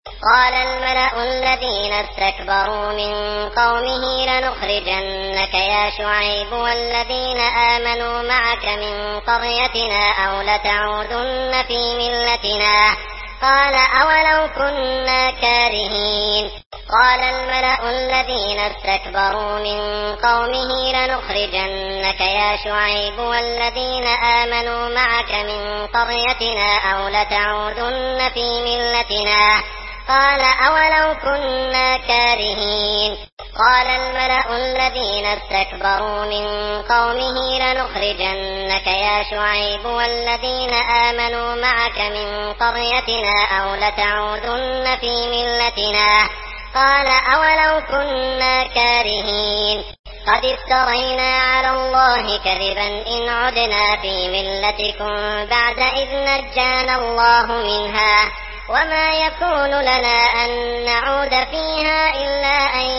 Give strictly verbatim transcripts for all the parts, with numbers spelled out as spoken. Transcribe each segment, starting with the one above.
قال الملأ الذين استكبروا من قومه لنخرجنك يا شعيب والذين آمنوا معك من قريتنا أو لتعودن في ملتنا. قال أولو كنا كارهين. قال الملأ الذين استكبروا من قومه لنخرجنك يا شعيب والذين آمنوا معك من قريتنا أو لتعودن في ملتنا. قال أولو كنا كارهين. قال الملأ الذين استكبروا من قومه لنخرجنك يا شعيب والذين آمنوا معك من قريتنا أو لتعودن في ملتنا. قال أولو كنا كارهين. قد افترينا على الله كذبا إن عدنا في ملتكم بعد إذ نجانا الله منها وما يكون لنا أن نعود فيها إلا أن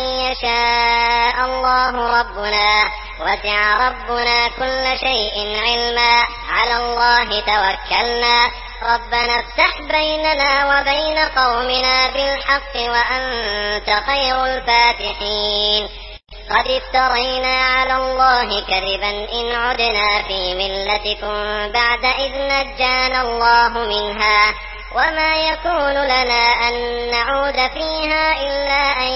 يشاء الله ربنا وسع ربنا كل شيء علما على الله توكلنا ربنا افتح بيننا وبين قومنا بالحق وأنت خير الفاتحين. قد افترينا على الله كذبا إن عدنا في ملتكم بعد إذ نجانا الله منها وما يكون لنا أن نعود فيها إلا أن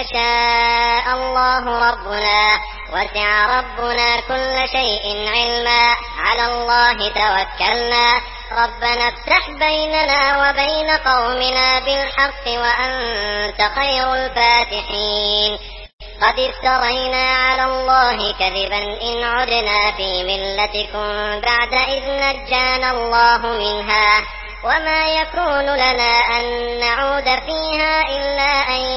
يشاء الله ربنا وسع ربنا كل شيء علما على الله توكلنا ربنا افتح بيننا وبين قومنا بالحق وأنت خير الفاتحين. قد افترينا على الله كذبا إن عدنا في ملتكم بعد إذ نجانا الله منها وما يكون لنا أن نعود فيها إلا أن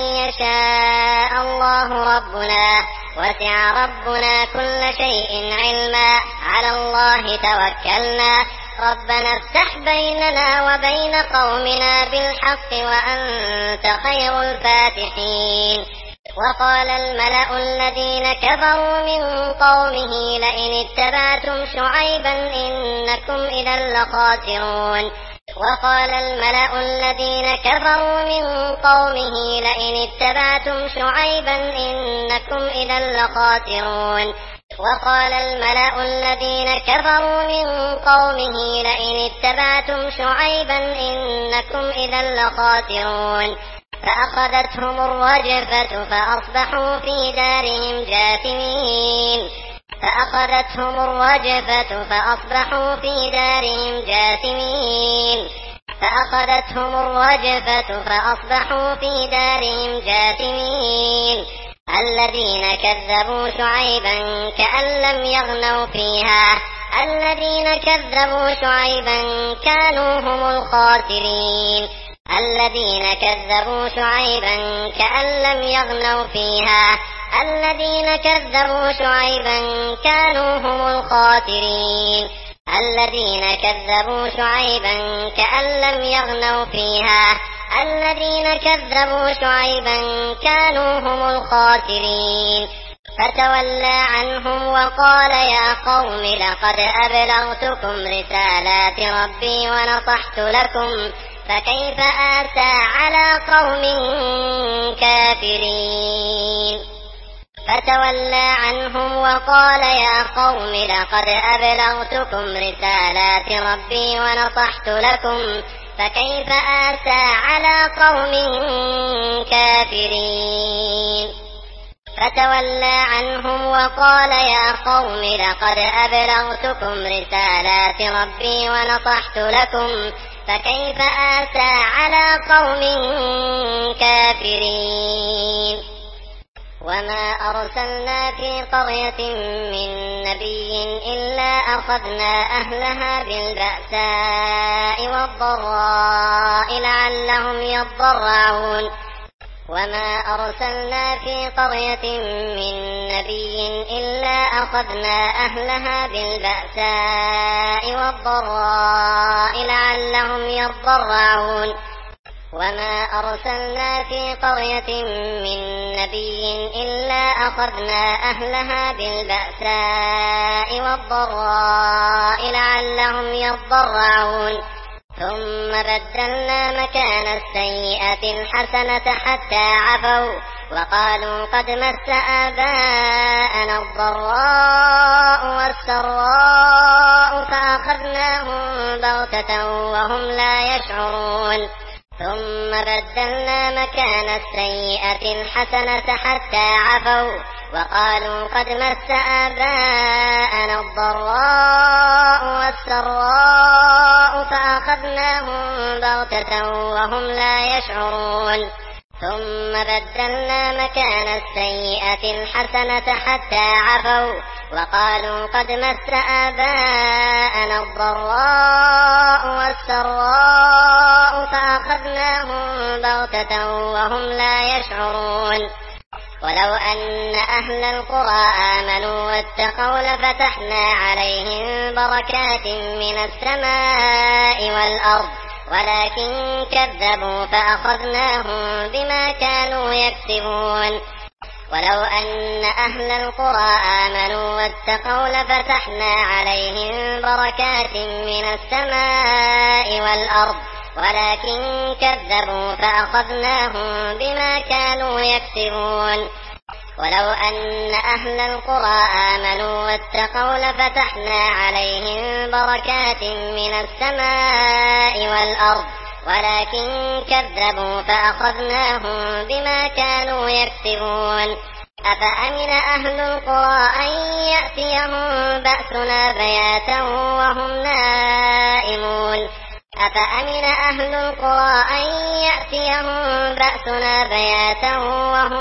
يشاء الله ربنا وسع ربنا كل شيء علما على الله توكلنا ربنا افتح بيننا وبين قومنا بالحق وأنت خير الفاتحين. وقال الملأ الذين كفروا من قومه لئن اتبعتم شعيبا إنكم إذا لخاسرون. وقال الملأ الذين كفروا من قومه لئن اتبعتم شعيبا إنكم إذا لخاسرون. وقال الملأ الذين كفروا من قومه لئن اتبعتم شعيبا إنكم إذا لخاسرون. فأخذتهم الرجفة فأصبحوا في دارهم جاثمين. فأخذتهم الرجفة فأصبحوا في دارهم جاثمين. فأخذتهم الرجفة فأصبحوا في دارهم جاثمين. الذين كذبوا شعيبا كأن لم يغنوا فيها. الذين كذبوا شعيبا كانوا هم الخاسرين. الذين كذبوا شعيبا كأن لم يغنوا فيها. الذين كذبوا شعيبا كانوا هم الخاسرين. الذين كذبوا شعيبا كأن لم يغنوا فيها. الذين كذبوا شعيبا كانوا هم الخاسرين. فتولى عنهم وقال يا قوم لقد أبلغتكم رسالات ربي ونصحت لكم فكيف آسى على قوم كافرين. فتولى عنهم وقال يا قوم لقد أبلغتكم رسالات ربي ونصحت لكم فكيف آسى على قوم كافرين. فتولى عنهم وقال يا قوم لقد أبلغتكم رسالات ربي ونصحت لكم فكيف آسى على قوم كافرين. وما أرسلنا في قرية من نبي إلا أخذنا أهلها بالبأساء والضراء لعلهم يضرعون. وما أرسلنا في قرية من نبي إلا أخذنا أهلها بالبأساء والضراء لعلهم يضرعون. وما أرسلنا في قرية من نبي إلا أخذنا أهلها بالبأساء والضراء لعلهم يضرعون. ثم بدلنا مكان السيئة الحسنة حتى عفوا وقالوا قد مس آباءنا الضراء والسراء فأخذناهم بغتة وهم لا يشعرون ثم بدلنا مكان السيئة الحسنة حتى عفوا وقالوا قد مس آباءنا الضراء والسراء فأخذناهم بغتة وهم لا يشعرون ثم بدلنا مكان السيئة الحسنة حتى عفوا وقالوا قد مس آباءنا الضراء والسراء فأخذناهم بغتة وهم لا يشعرون ولو أن أهل القرى آمنوا واتقوا لفتحنا عليهم بركات من السماء والأرض ولكن كذبوا فأخذناهم بما كانوا يكسبون ولو أن أهل القرى آمنوا واتقوا لفتحنا عليهم بركات من السماء والأرض ولكن كذبوا فأخذناهم بما كانوا يكسبون ولو أن أهل القرى آمنوا واتقوا لفتحنا عليهم بركات من السماء والأرض ولكن كذبوا فأخذناهم بما كانوا يكسبون أفأمن أهل القرى أن يأتيهم بأسنا بياتا وهم نائمون أفأمن أهل القرى أن يأتيهم بأسنا بياتا وهم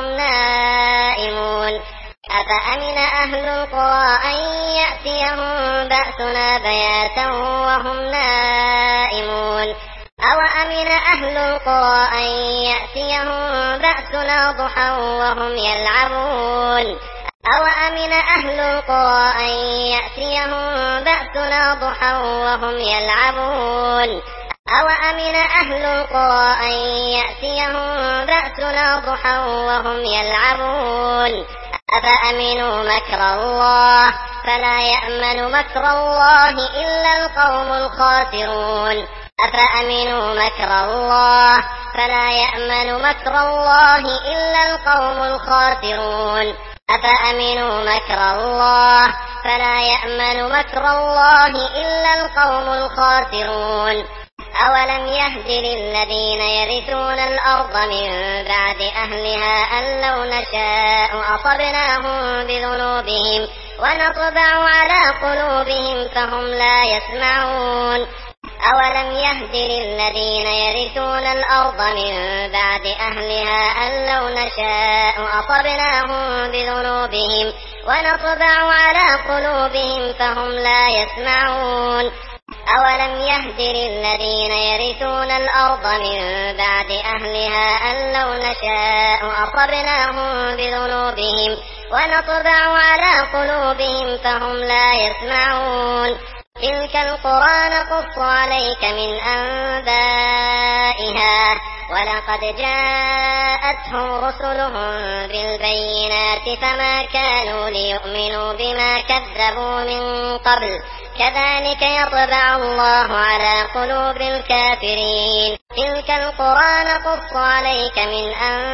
نائمون أفأمن أهل القرى أن يأتيهم بأسنا بياتا وهم نائمون أوأمن أهل القرى أن يأتيهم بأسنا ضحى وهم يلعبون أوأمن أهل القرى أن يأتيهم بأسنا ضحى وهم يلعبون أوأمن أهل القرى أن يأتيهم بأسنا ضحى وهم يلعبون أفأمنوا مكر الله فلا يأمن مكر الله إلا القوم الخاسرون أفأمنوا مكر الله فلا يأمن مكر الله إلا القوم الخاسرون أفأمنوا مكر الله فلا يأمن مكر الله إلا القوم الخاسرون أولم يهد للذين يرثون الأرض من بعد أهلها أن لو نشاء أصبناهم بذنوبهم ونطبع على قلوبهم فهم لا يسمعون أولم يهد للذين يرثون الأرض من بعد أهلها أن لو نشاء أصبناهم بذنوبهم ونطبع على قلوبهم فهم لا يسمعون أولم يهد للذين يرثون الأرض من بعد أهلها أن لو نشاء أصبناهم بذنوبهم ونطبع على قلوبهم فهم لا يسمعون تلك القرى نقص عليك من أنبائها ولقد جاءتهم رسلهم بالبينات فما كانوا ليؤمنوا بما كذبوا من قبل كذلك يطبع الله على قلوب الكافرين تلك القرى نقص عليك من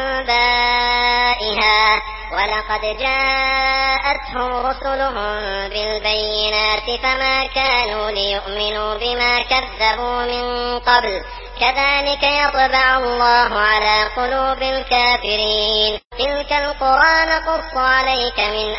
أنبائها ولقد جاءتهم رسلهم بالبينات فما كانوا ليؤمنوا بما كذبوا من قبل كذلك يطبع الله على قلوب الكافرين تلك القرى نقص عليك من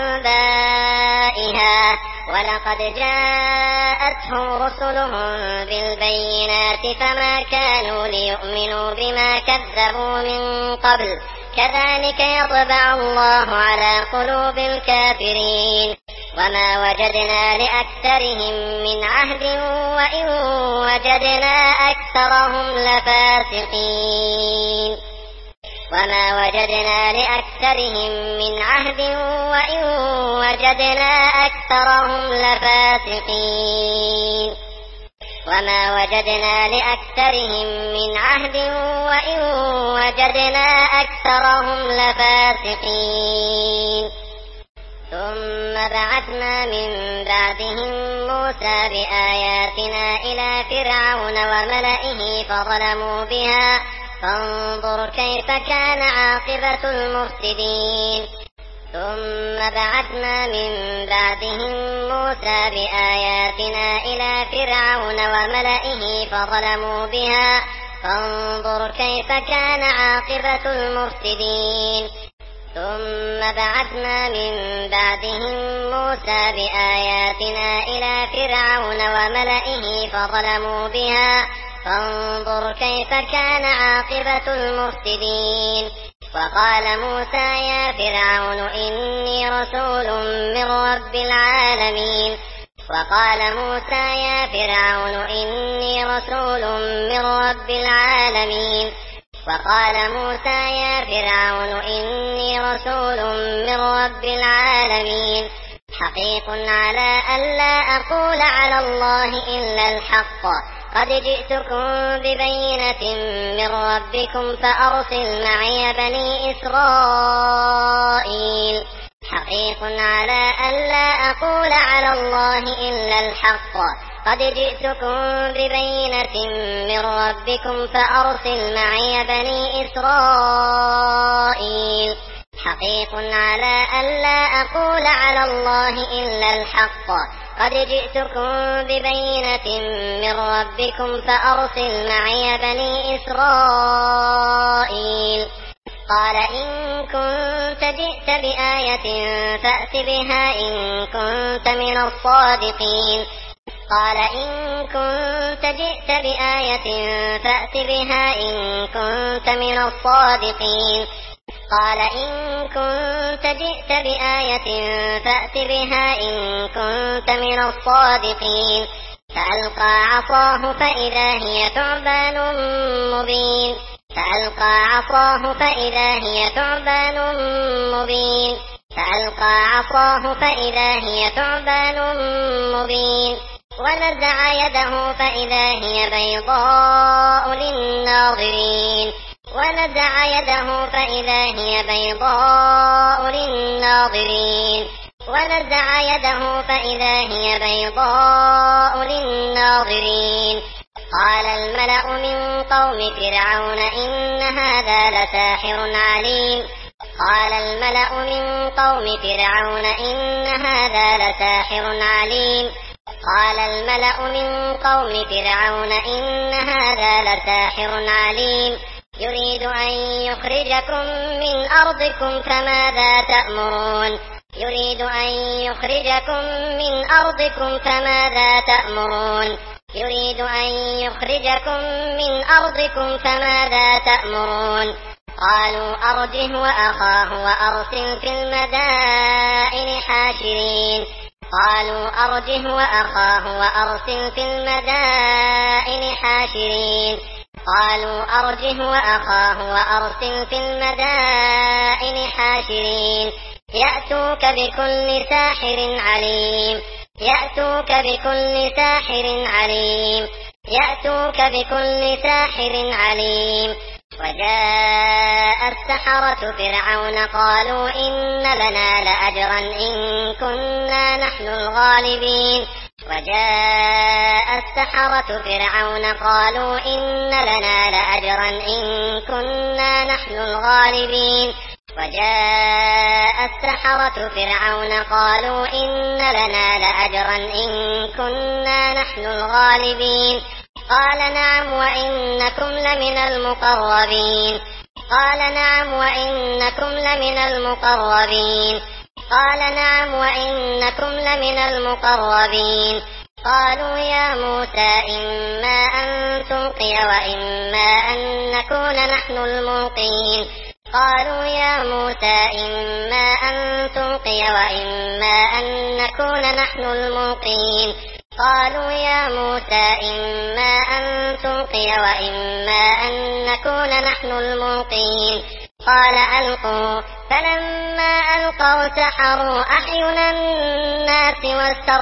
أنبائها ولقد جاءتهم رسلهم بالبينات فما كانوا ليؤمنوا بما كذبوا من قبل كذلك يطبع الله على قلوب الكافرين وما وجدنا لأكثرهم من عهد وإن وجدنا أكثرهم لفاسقين وما وجدنا لأكثرهم من عهد وإن وجدنا أكثرهم لفاسقين وما وجدنا لأكثرهم من عهد وإن وجدنا أكثرهم لفاسقين ثم بعثنا من بعدهم موسى بآياتنا إلى فرعون وملئه فظلموا بها فانظر كيف كان عاقبة المفسدين ثم بعثنا من بعدهم موسى بآياتنا إلى فرعون وملئه فظلموا بها فانظر كيف كان عاقبة المفسدين ثم بعثنا من بعدهم موسى بآياتنا إلى فرعون وملئه فظلموا بها فانظر كيف كان عاقبة المفسدين وقال موسى يا فرعون إني رسول من رب العالمين وقال موسى يا فرعون إني رسول من رب العالمين وقال موسى يا فرعون إني رسول من رب العالمين حقيق على ألا أقول على الله إلا الحق قد جئتكم ببينة من ربكم فأرسل معي بني إسرائيل حقيق على ألا أقول على الله إلا الحق قد جئتكم ببينة من ربكم فأرسل معي بني إسرائيل حقيق على ألا أقول على الله إلا الحق قد جئتكم ببينة من ربكم فأرسل معي بني إسرائيل قال إن كنت جئت بآية فأت بها إن كنت من الصادقين قال إن كنت جئت بآية فأت بها إن كنت من الصادقين قال إن كنت جئت بآية فأت بها إن كنت من الصادقين فألقى عصاه فإذا هي ثعبان مبين فألقى عصاه فإذا هي ثعبان مبين فألقى عصاه فإذا هي ثعبان مبين ونزع يده فإذا هي بيضاء للناظرين ونزع يده فإذا هي بيضاء للناظرين ونزع يده فإذا هي بيضاء للناظرين قال الملأ من قوم فرعون إن هذا لساحر عليم قال الملأ من قوم فرعون إن هذا لساحر عليم قال الملأ من قوم فرعون إن هذا لساحر عليم يريد أن يخرجكم من أرضكم فماذا تأمرون يريد أن يخرجكم من أرضكم فماذا تأمرون يريد أن يخرجكم من أرضكم فماذا تأمرون قالوا أرجه وأخاه وأرسل في المدائن حاشرين قالوا أرجه وأخاه وأرسل في المدائن حاشرين قالوا أرجه وأخاه وأرسل في المدائن حاشرين يأتوك بكل ساحر عليم يأتوك بكل ساحر عليم يأتوك بكل ساحر عليم وجاء السحرة فرعون قالوا إن لنا لأجرا إن كنا نحن الغالبين وجاء السحرة فرعون قالوا إن لنا لأجرا إن كنا نحن الغالبين وجاء السحرة فرعون قالوا إن لنا لأجرا إن كنا نحن الغالبين قال نعم وإنكم لمن المقربين قال نعم وإنكم لمن المقربين قال نعم وإنكم لمن المقربين قالوا يا موسى إما أن تلقي وإما أن نكون نحن الملقين قالوا يا موسى إما أن تلقي وإما أن نكون نحن الملقين قالوا يا موسى إما أن تلقي وإما أن نكون نحن الملقين قال ألقوا فلما ألقوا سحروا أعين الناس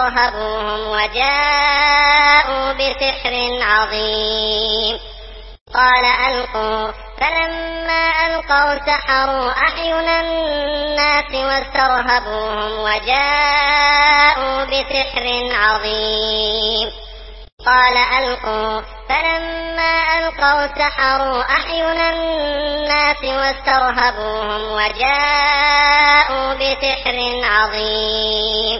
واسترهبوهم وجاءوا بسحر عظيم قال ألقوا، فلما ألقوا سحروا أعين الناس واسترهبوهم وجاءوا بسحر عظيم. قال ألقوا، فلما ألقوا سحروا أعين الناس واسترهبوهم وجاءوا بسحر عظيم.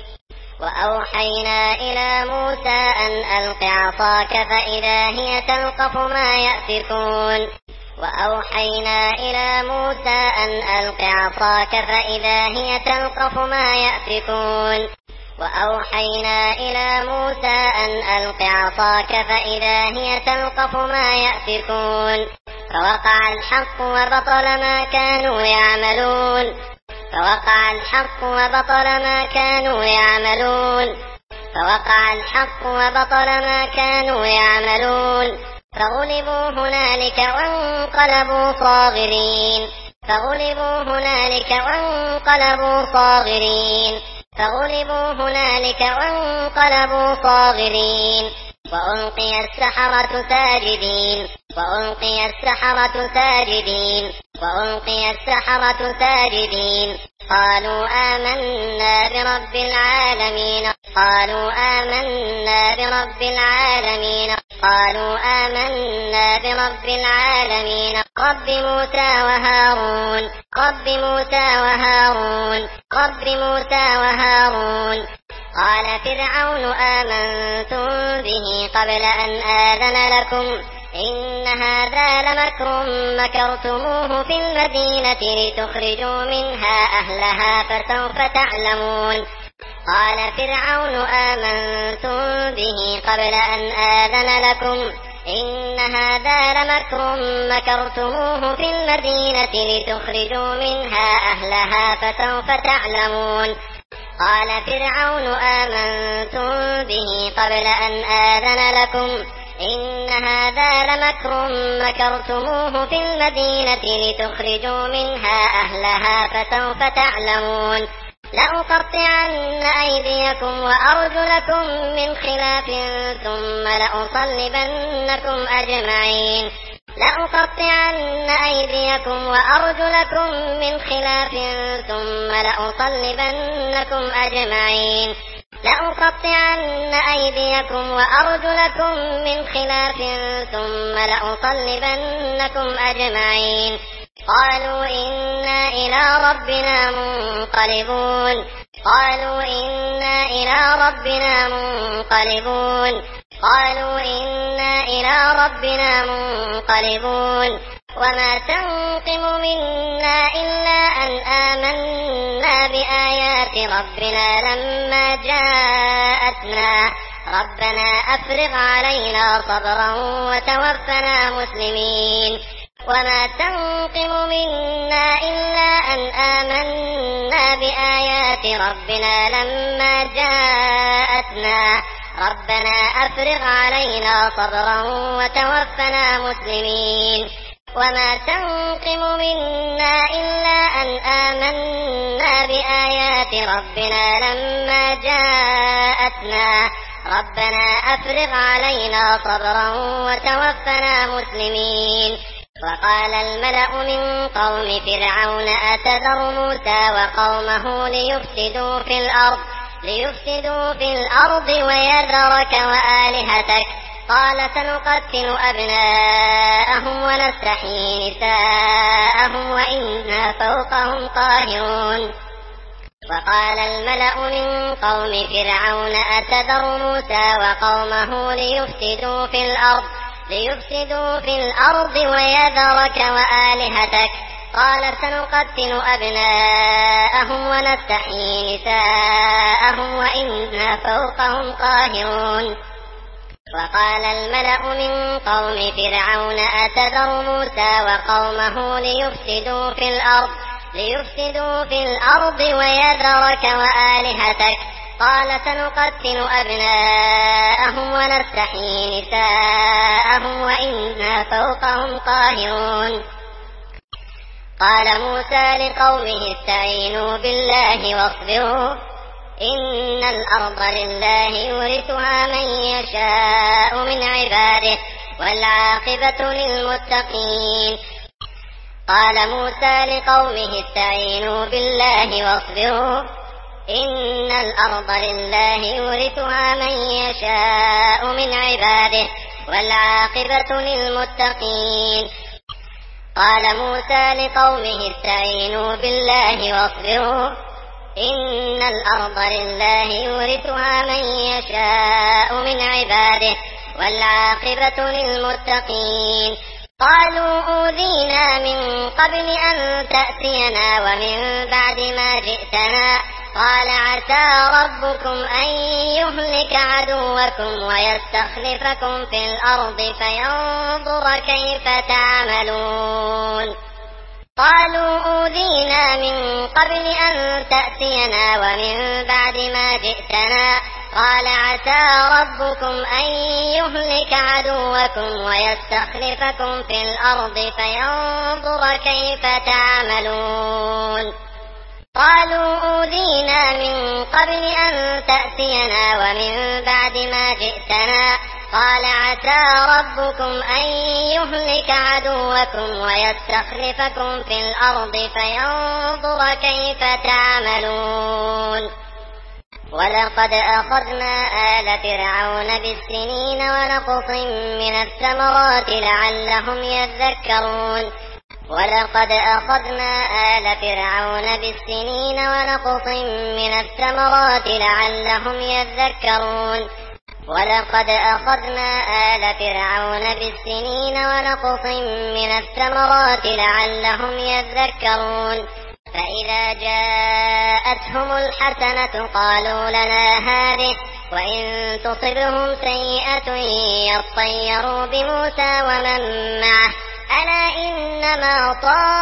وأوحينا إلى موسى أن ألق عصاك فإذا هي تلقف ما يأفكون. وأوحينا إلى موسى أن ألق عصاك فإذا هي تلقف ما يأفكون. وأوحينا إلى موسى أن ألق عصاك فإذا هي تلقف ما يأفكون. فوقع الحق وبطل ما كانوا يعملون. فوقع الحق وبطل ما كانوا يعملون. فوقع الحق وبطل ما كانوا يعملون. فغلبوا هنالك وانقلبوا صاغرين. فغلبوا هنالك وانقلبوا صاغرين. فغلبوا هنالك وانقلبوا صاغرين. وألقي السحرة ساجدين. وألقي السحرة ساجدين. وألقي السحرة ساجدين. قالوا آمنا برب العالمين. قالوا آمنا برب العالمين. قالوا آمنا برب العالمين رب موسى وهارون. رب موسى وهارون. رب موسى وهارون. قال فرعون آمنتم به قبل أن آذن لكم إن هذا لمكر مكرتموه في المدينة لتخرجوا منها أهلها فسوف تعلمون. قال فرعون آمنتم به قبل أن آذن لكم إن هذا لمكر مكرتموه في المدينة لتخرجوا منها أهلها فسوف تعلمون. قال فرعون آمنتم به قبل أن آذن لكم إن هذا لمكر مكرتموه في المدينة لتخرجوا منها أهلها فسوف تعلمون. لأقطعن أيديكم وأرجلكم من خلاف ثم لأصلبنكم أجمعين. لأقطعن أيديكم وأرجلكم من خلاف ثم لأصلبنكم أجمعين. لأقطعن أيديكم وأرجلكم من خلاف ثم لأصلبنكم أجمعين. قالوا إنا إلى ربنا منقلبون. قالوا إنا إلى ربنا منقلبون. قالوا إنا إلى ربنا منقلبون. وما تنقم منا إلا أن آمنا بآيات ربنا لما جاءتنا ربنا أفرغ علينا صبرا وتوفنا مسلمين. وما تنقم منا إلا أن آمنا بآيات ربنا لما جاءتنا ربنا أفرغ علينا صبرا وتوفنا مسلمين. وما تنقم منا إلا أن آمنا بآيات ربنا لما جاءتنا ربنا أفرغ علينا صبرا وتوفنا مسلمين. وقال الملأ من قوم فرعون أتذر موسى وقومه ليفسدوا في الأرض ليفسدوا في الأرض ويذرك وآلهتك قال سنقتل أبناءهم ونستحيي نساءهم وإنا فوقهم قاهرون. وقال الملأ من قوم فرعون أتذر موسى وقومه ليفسدوا في الأرض ليفسدوا في الأرض ويذرك وآلهتك قال سنقتل أبناءهم ونستحيي نساءهم وإنا فوقهم قاهرون. وقال الملأ من قوم فرعون أتذر موسى وقومه ليفسدوا في الأرض ليفسدوا في الأرض ويذرك وآلهتك قال سنقتل أبناءهم ونستحيي نساءهم وإنا فوقهم قاهرون. قال موسى لقومه استعينوا بالله واصبروا إن الأرض لله يورثها من يشاء من عباده والعاقبة للمتقين. قال موسى لقومه استعينوا بالله واصبروا إن الأرض لله يورثها من يشاء من عباده والعاقبة للمتقين. قال موسى لقومه استعينوا بالله واصبروا إن الأرض لله يورثها من يشاء من عباده والعاقبة للمتقين. قالوا أوذينا من قبل أن تأتينا ومن بعد ما جئتنا قال عسى ربكم أن يهلك عدوكم ويستخلفكم في الأرض فينظر كيف تعملون. قالوا أوذينا من قبل أن تأتينا ومن بعد ما جئتنا قال عسى ربكم أن يهلك عدوكم ويستخلفكم في الأرض فينظر كيف تعملون. قالوا أوذينا من قبل أن تأتينا ومن بعد ما جئتنا قال عسى ربكم أن يهلك عدوكم ويستخلفكم في الأرض فينظر كيف تعملون. ولقد أخذنا آل فرعون بالسنين ونقص من الثمرات لعلهم يذكرون. ولقد أخذنا آل فرعون بالسنين ونقص من الثمرات لعلهم يذكرون. ولقد أخذنا آل فرعون بالسنين ونقص من الثمرات لعلهم يذكرون. فإذا جاءتهم الحسنة قالوا لنا هذه وإن تصبهم سيئة يطيروا بموسى ومن معه ألا إنما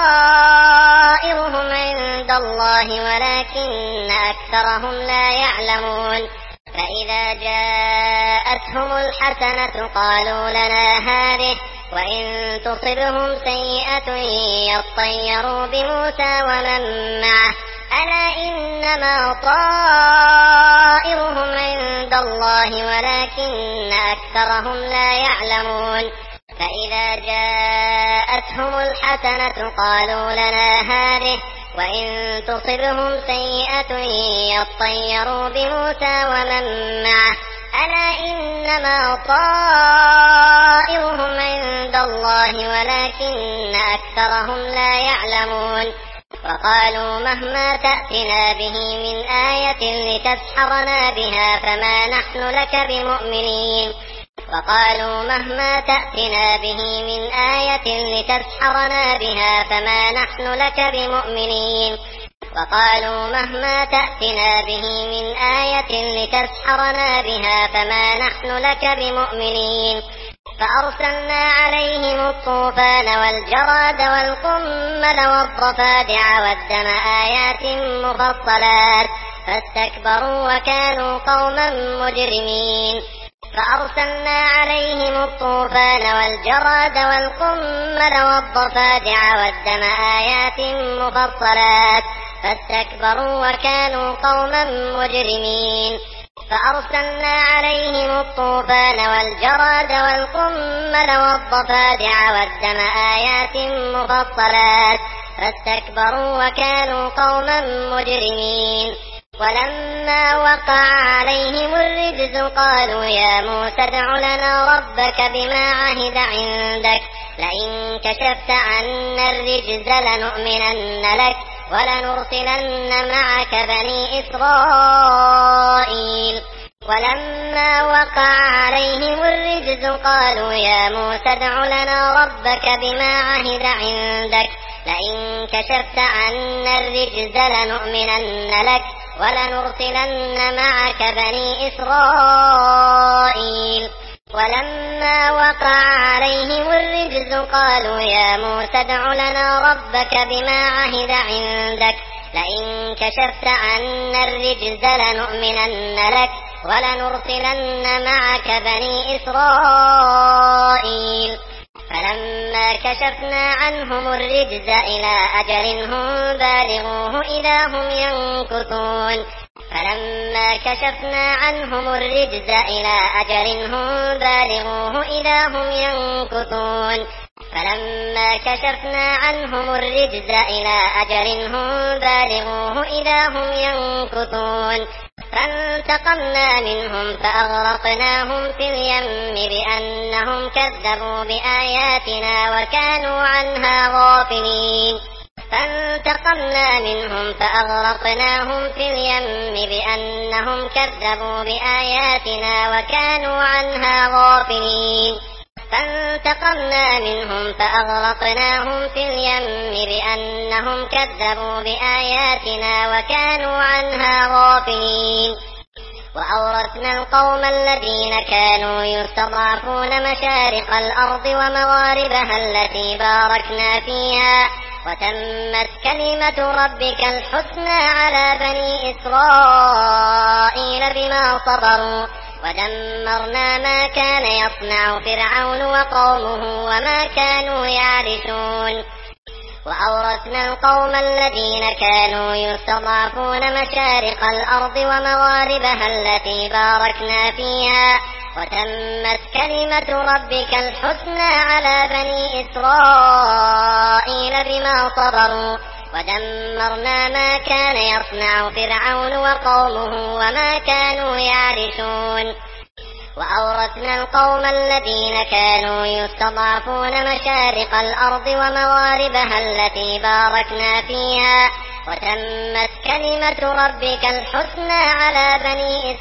طائرهم عند الله ولكن أكثرهم لا يعلمون. فإذا جاءتهم الحسنة قالوا لنا هذه وإن تصبهم سيئة يطيروا بموسى ومن معه ألا إنما طائرهم عند الله ولكن أكثرهم لا يعلمون. فإذا جاءتهم الحسنة قالوا لنا هذه وإن تصبهم سيئة يطيروا بموسى ومن معه ألا إنما طائرهم عند الله ولكن أكثرهم لا يعلمون. وقالوا مهما تأتنا به من آية لتسحرنا بها فما نحن لك بمؤمنين. وقالوا مهما تأتنا به من آية لتسحرنا بها فما نحن لك بمؤمنين. وقالوا مهما تأتنا به من آية لتسحرنا بها فما نحن لك بمؤمنين. فأرسلنا عليهم الطوفان والجراد والقمل والضفادع والدم آيات مفصلات فاستكبروا وكانوا قوما مجرمين. فأرسلنا عليهم الطوفان والجراد والقمل والضفادع والدم آيات مفصلات فاستكبروا وكانوا قوما مجرمين. فأرسلنا عليهم الطوفان والجراد والقمل والضفادع والدم آيات مفصلات فاستكبروا وكانوا قوما مجرمين. ولما وقع عليهم الرجز قالوا يا موسى ادع لنا ربك بما عهد عندك لئن كشفت عنا الرجز لنؤمنن لك ولنرسلن معك بني إسرائيل. ولما وقع عليهم الرجز قالوا يا موسى ادع لنا ربك بما عهد عندك لئن كشفت عنا الرجز لنؤمنن لك ولنرسلن معك بني إسرائيل. ولما وقع عليهم الرجز قالوا يا موسى ادع لنا ربك بما عهد عندك لئن كشفت عنا الرجز لنؤمنن لك ولنرسلن معك بني إسرائيل. فلما كشفنا عنهم الرجز إلى أجل هم بالغوه إذا هم ينكثون. فلما كشفنا عنهم الرجز إلى أجل هم بالغوه إذا هم ينكثون فلما كشفنا عنهم الرجز إلى أجل هم بالغوه إذا هم ينكثون فانتقمنا منهم فأغرقناهم في اليم بأنهم كذبوا بآياتنا وكانوا عنها غافلين فانتقمنا منهم فأغرقناهم في اليم بأنهم كذبوا بآياتنا وكانوا عنها غافلين فانتقمنا منهم فأغرقناهم في اليم بأنهم كذبوا بآياتنا وكانوا عنها غافلين وأورثنا القوم الذين كانوا يستضعفون مشارق الأرض ومغاربها التي باركنا فيها وتمت كلمة ربك الحسنى على بني إسرائيل بما صبروا ودمرنا ما كان يصنع فرعون وقومه وما كانوا يعرشون وأورثنا القوم الذين كانوا يستضعفون مشارق الأرض ومغاربها التي باركنا فيها وتمت كلمة ربك الحسنى على بني إسرائيل بما صبروا ودمرنا ما كان يصنع فرعون وقومه وما كانوا يعرشون وأورثنا القوم الذين كانوا يستضعفون مشارق الأرض ومغاربها التي باركنا فيها وتمت كلمة ربك الحسنى على بني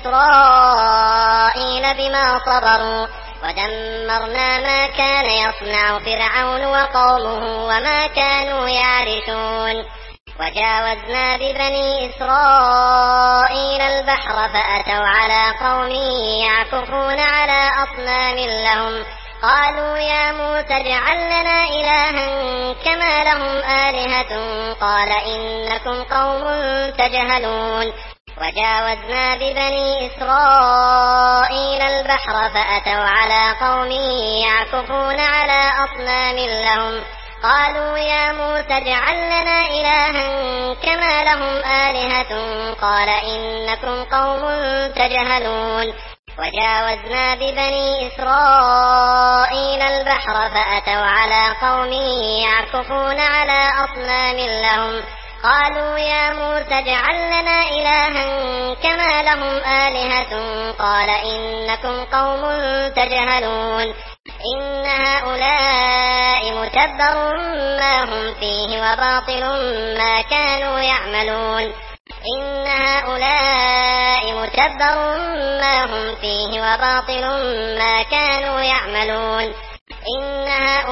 إسرائيل بما صبروا ودمرنا ما كان يصنع فرعون وقومه وما كانوا يعرشون وجاوزنا ببني إسرائيل البحر فأتوا على قوم يعكفون على أصنام لهم قالوا يا موسى اجعل لنا إلها كما لهم آلهة قال إنكم قوم تجهلون وجاوزنا ببني إسرائيل البحر فأتوا على قوم يعكفون على أصنام لهم قالوا يا موسى اجعل لنا إلها كما لهم آلهة قال إنكم قوم تجهلون وجاوزنا ببني إسرائيل البحر فأتوا على قوم يعكفون على أصنام لهم قالوا يا موسى اجعل لنا إلها كما لهم آلهة قال إنكم قوم تجهلون إن هؤلاء متبر ما هم فيه وباطل ما كانوا يعملون إن هؤلاء متبر ما هم فيه وباطل ما كانوا يعملون إن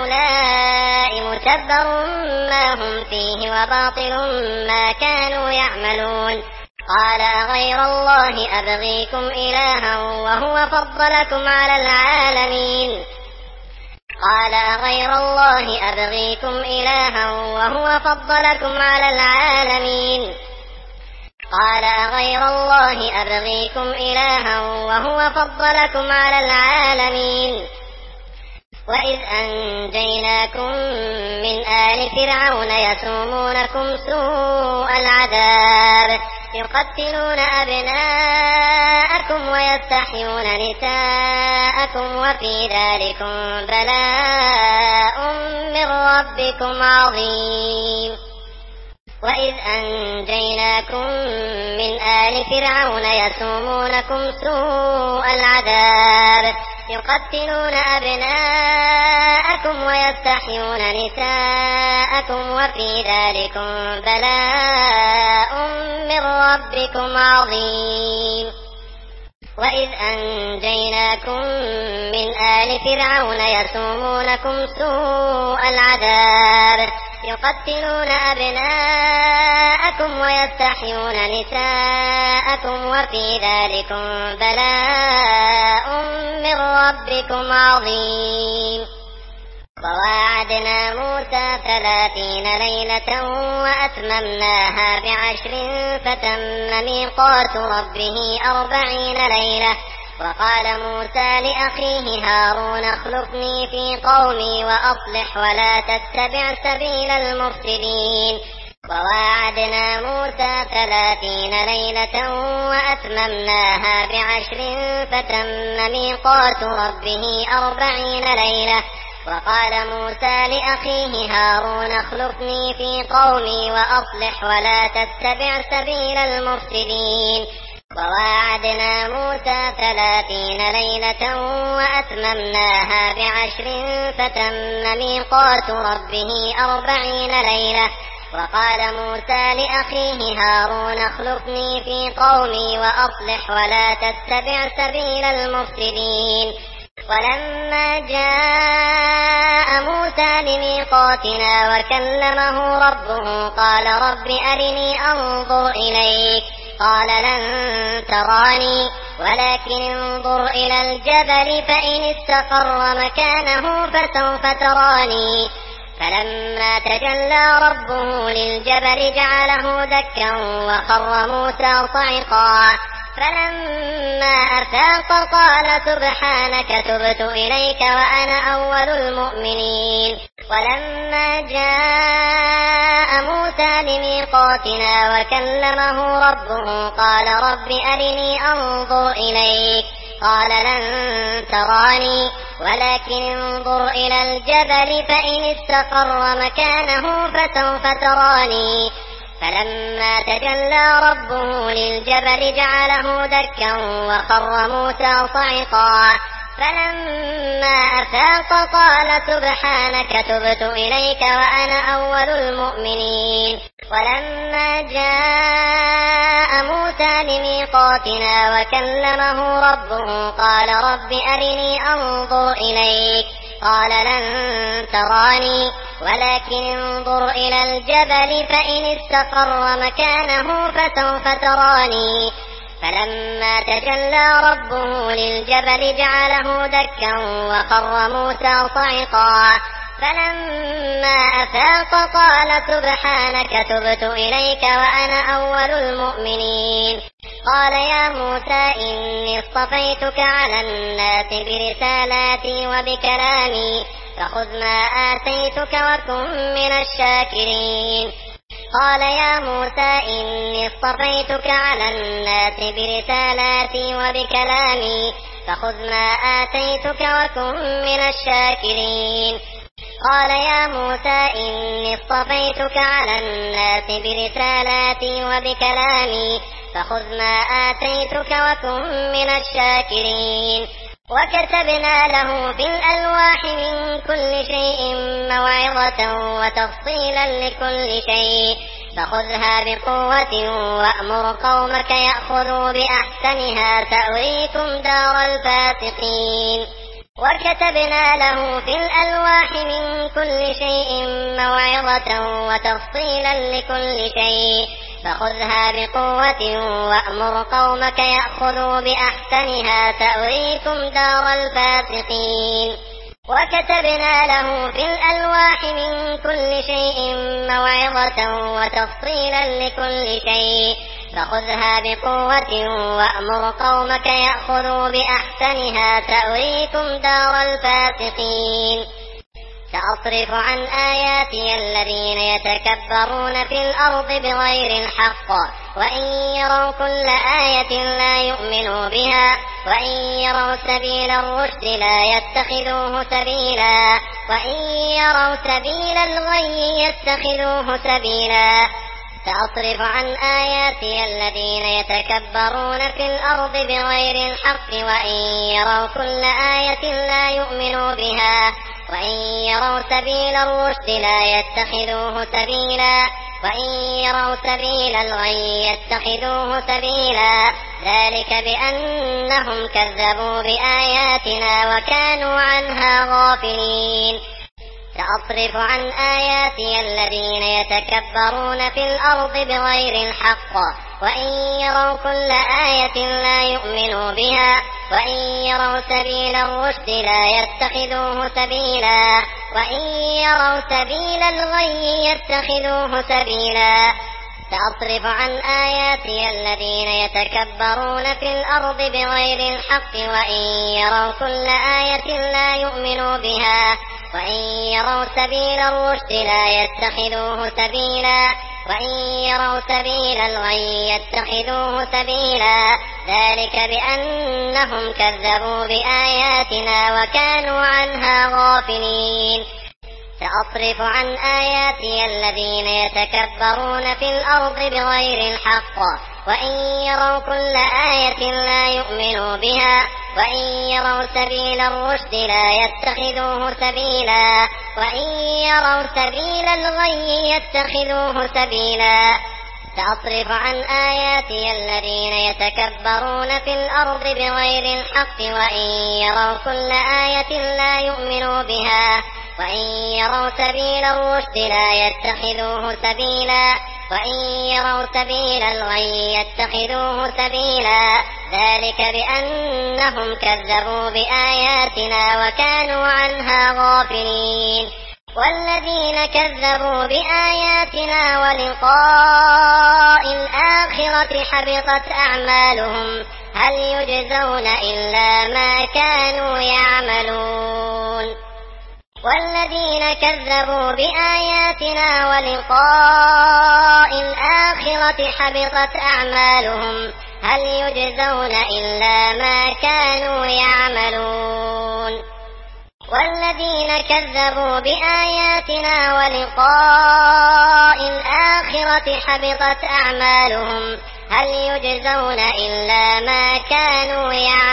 هؤلاء متبر ما هم فيه وباطل ما كانوا يعملون قال أغير الله أبغيكم إلها وهو فضلكم على العالمين قال أغير الله أبغيكم إلها وهو فضلكم على العالمين قال أغير الله أبغيكم إلها وهو فضلكم على العالمين وإذ أنجيناكم من آل فرعون يسومونكم سوء العذاب يقتلون أبناءكم ويستحيون نساءكم وفي ذلكم بلاء من ربكم عظيم وإذ أنجيناكم من آل فرعون يسومونكم سوء العذاب يقتلون أبناءكم ويستحيون نساءكم وفي ذلكم بلاء من ربكم عظيم وإذ أنجيناكم من آل فرعون يسومونكم سوء العذاب يقتلون أبناءكم ويستحيون نساءكم وفي ذلكم بلاء من ربكم عظيم وواعدنا موسى ثلاثين ليلة وأتممناها بعشر فتم ميقات ربه أربعين ليلة وقال موسى لأخيه هارون اخلفني في قومي وأصلح ولا تتبع سبيل المفسدين وواعدنا موسى ثلاثين ليلة وأتممناها بعشر فتم ميقات ربه أربعين ليلة. وقال موسى لأخيه هارون اخلفني في قومي وأصلح ولا تتبع سبيل المفسدين. وواعدنا موسى ثلاثين ليلة وأتممناها بعشر فتم ميقات ربه أربعين ليلة. وقال موسى لأخيه هارون اخلفني في قومي وأصلح ولا تتبع سبيل المفسدين. ولما جاء موسى لميقاتنا وكلمه ربه قال رب أرني أنظر إليك قال لن تراني ولكن انظر إلى الجبل فإن استقر مكانه فسوف تراني. فلما تجلى ربه للجبل جعله دكا وخر موسى صعقا. فلما أفاق قال سبحانك تبت إليك وأنا أول المؤمنين. ولما جاء موسى لميقاتنا وكلمه ربه قال رب أرني أنظر إليك قال لن تراني ولكن انظر إلى الجبل فإن استقر مكانه فسوف تراني. فلما تجلى ربه للجبل جعله دكا وخر موسى صعقا. فلما أفاق قال سبحانك تبت إليك وأنا أول المؤمنين. ولما جاء موسى لميقاتنا وكلمه ربه قال رب أرني أنظر إليك قال لن تراني ولكن انظر إلى الجبل فإن استقر مكانه فسوف تراني. فلما تجلى ربه للجبل جعله دكا وخر موسى صعقا. فلما أفاق قال سبحانك تبت إليك وأنا أول المؤمنين. قال يا موسى إني اصطفيتك على الناس برسالاتي وبكلامي فخذ ما آتيتك وكن من الشاكرين. قال يا موسى إني اصطفيتك على الناس برسالاتي وبكلامي فخذ ما آتيتك وكن من الشاكرين. قال يا موسى إني اصطفيتك على الناس برسالاتي وبكلامي فخذ ما آتيتك وكن من الشاكرين. وكتبنا له في الألواح من كل شيء موعظة وتفصيلا لكل شيء فخذها بقوة وأمر قومك يأخذوا بأحسنها سأريكم دار الفاسقين. وكتبنا له في الألواح من كل شيء موعظة وتفصيلا لكل شيء فخذها بقوة وأمر قومك يأخذوا بأحسنها سأريكم دار الفاسقين. وكتبنا له في الألواح من كل شيء موعظة وتفصيلا لكل شيء فخذها بقوة وأمر قومك يأخذوا بأحسنها سأريكم دار الفاسقين. سأصرف عن آياتي الذين يتكبرون في الأرض بغير الحق وإن يروا كل آية لا يؤمنوا بها وإن يروا سبيل الرشد لا يتخذوه سبيلا وإن يروا سبيل الغي يتخذوه سبيلا. سأصرف عن آياتي الذين يتكبرون في الأرض بغير الحق وإن يروا كل آية لا يؤمنوا بها وإن يروا سبيل الرشد لا يتخذوه سبيلا وإن يروا سبيل الغي يتخذوه سبيلا. ذلك بأنهم كذبوا بآياتنا وكانوا عنها غافلين. سأصرف عن آياتي الذين يتكبرون في الأرض بغير الحق وإن يروا كل آية لا يؤمنوا بها وإن يروا سبيل الرشد لا يتخذوه سبيلا وإن يروا سبيل الغي يتخذوه سبيلا. سأصرف عن آياتي الذين يتكبرون في الأرض بغير الحق وإن يروا كل آية لا يؤمنوا بها وإن يروا سبيل الرشد لا يتخذوه سبيلا. وإن يروا سبيل الغي يتخذوه سبيلا ذلك بأنهم كذبوا بآياتنا وكانوا عنها غافلين سأصرف عن آياتي الذين يتكبرون في الأرض بغير الحق وإن يروا كل آية لا يؤمنوا بها وإن يروا سبيل الرشد لا يتخذوه سبيلا وإن يروا سبيل الغي يتخذوه سبيلا سأصرف عن آياتي الذين يتكبرون في الأرض بغير الحق وإن يروا كل آية لا يؤمنوا بها وإن يروا سبيل الرشد لا يتخذوه سبيلا وإن يروا سبيل الغي يتخذوه سبيلا ذلك بأنهم كذبوا بآياتنا وكانوا عنها غافلين والذين كذبوا بآياتنا ولقاء الآخرة حبطت أعمالهم هل يجزون إلا ما كانوا يعملون والذين كذبوا بآياتنا ولقاء الآخرة حبطت أعمالهم هل يجزون إلا ما كانوا يعملون والذين كذبوا بآياتنا ولقاء الآخرة حبطت أعمالهم هل يجزون إلا ما كانوا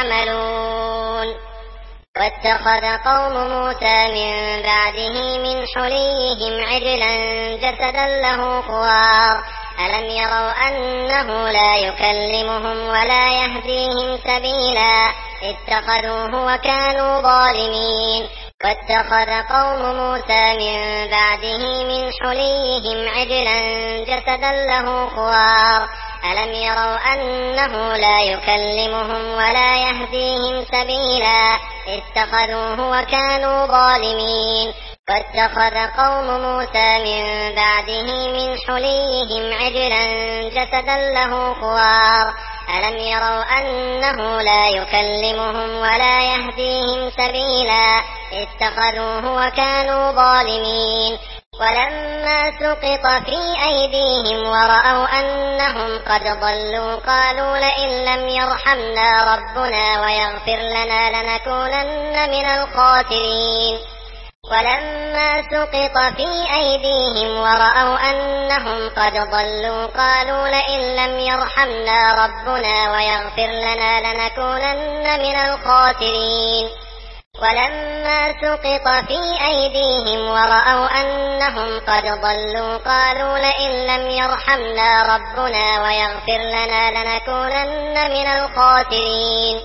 يعملون واتخذ قوم موسى من بعده من حليهم عجلا جسدا له خوار ألم يروا أنه لا يكلمهم ولا يهديهم سبيلا اتخذوه وكانوا ظالمين واتخذ قوم موسى من بعده من حليهم عجلا جسدا له خوار ألم يروا أنه لا يكلمهم ولا يهديهم سبيلا اتخذوه وكانوا ظالمين واتخذ قوم موسى من بعده من حليهم عجلا جسدا له خوار ألم يروا أنه لا يكلمهم ولا يهديهم سبيلا اتخذوه وكانوا ظالمين ولما سقط في أيديهم ورأوا أنهم قد ضلوا قالوا لئن لم يرحمنا ربنا ويغفر لنا لنكونن من الخاسرين ولما سقط في أيديهم ورأوا أنهم قد ضلوا قالوا لئن لم يرحمنا ربنا ويغفر لنا لنكونن من الخاسرين ولما سقط في أيديهم ورأوا أنهم قد ضلوا قالوا لئن لم يرحمنا ربنا ويغفر لنا لنكونن من الخاسرين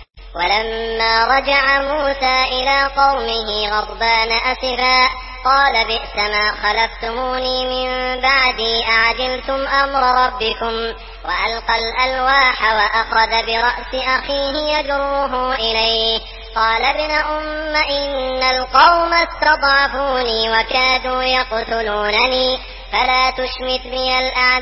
ولما رجع موسى إلى قومه غضبان أسفا قال بئس ما خلفتموني من بعدي أعجلتم أمر ربكم وألقى الألواح وأخذ برأس أخيه يجره إليه قال ابن أم إن القوم استضعفوني وكادوا يقتلونني فلا تشمت بي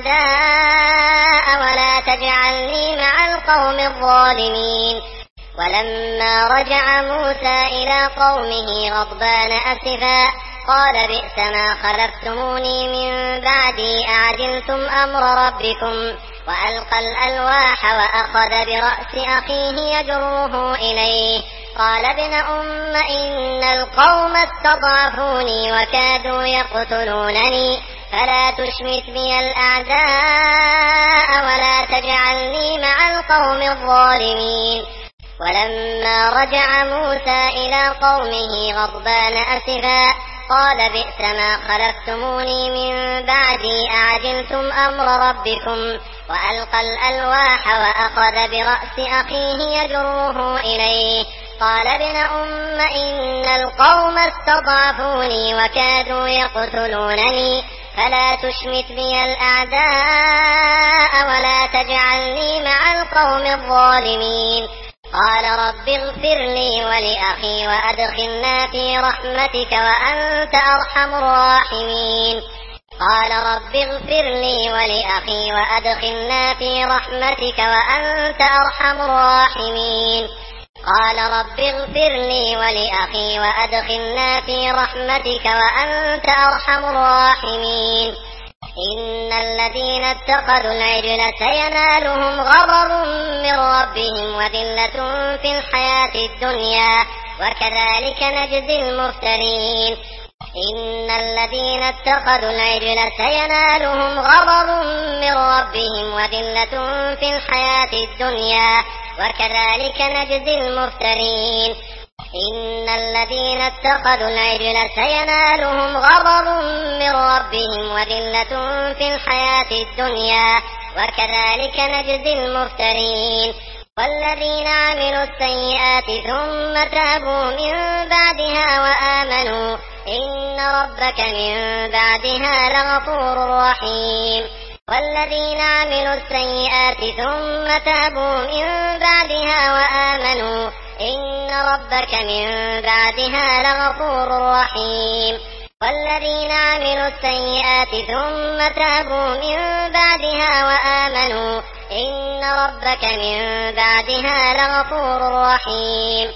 الأعداء ولا تجعلني مع القوم الظالمين ولما رجع موسى إلى قومه غضبان أسفا قال بئس ما خلفتموني من بعدي أعجلتم أمر ربكم وألقى الألواح وأخذ برأس أخيه يجره إليه قال ابن أم إن القوم استضعفوني وكادوا يقتلونني فلا تشمت بي الأعداء ولا تجعلني مع القوم الظالمين ولما رجع موسى إلى قومه غضبان أسفا قال بئس ما خلفتموني من بعدي أعجلتم أمر ربكم وألقى الألواح وأخذ برأس أخيه يجره إليه قال ابن أم إن القوم استضعفوني وكادوا يقتلونني فلا تشمت بي الأعداء ولا تجعلني مع القوم الظالمين قال رب اغفر لي ولأخي وأدخلنا في رحمتك وأنت أرحم الراحمين قال رب اغفر لي ولأخي وأدخلنا في رحمتك وأنت أرحم الراحمين قال رب اغفر لي ولأخي وأدخلنا في رحمتك وأنت أرحم الراحمين إن الذين اتخذوا العجل سينالهم غضب من ربهم وذلة في الحياة الدنيا وكذلك نجزي المفترين إن الذين اتخذوا العجل سينالهم غضب من ربهم وذلة في الحياة الدنيا وكذلك نجزي المفترين إن الذين اتخذوا العجل سينالهم غضب من ربهم وذلة في الحياة الدنيا وكذلك نجزي المفترين والذين عملوا السيئات ثم تابوا من بعدها وآمنوا إن ربك من بعدها لغفور رحيم والذين عملوا السيئات ثم تابوا من بعدها وآمنوا إن ربك من بعدها لغفور رحيم والذين عملوا السيئات ثم تابوا من بعدها وآمنوا إن ربك من بعدها لغفور رحيم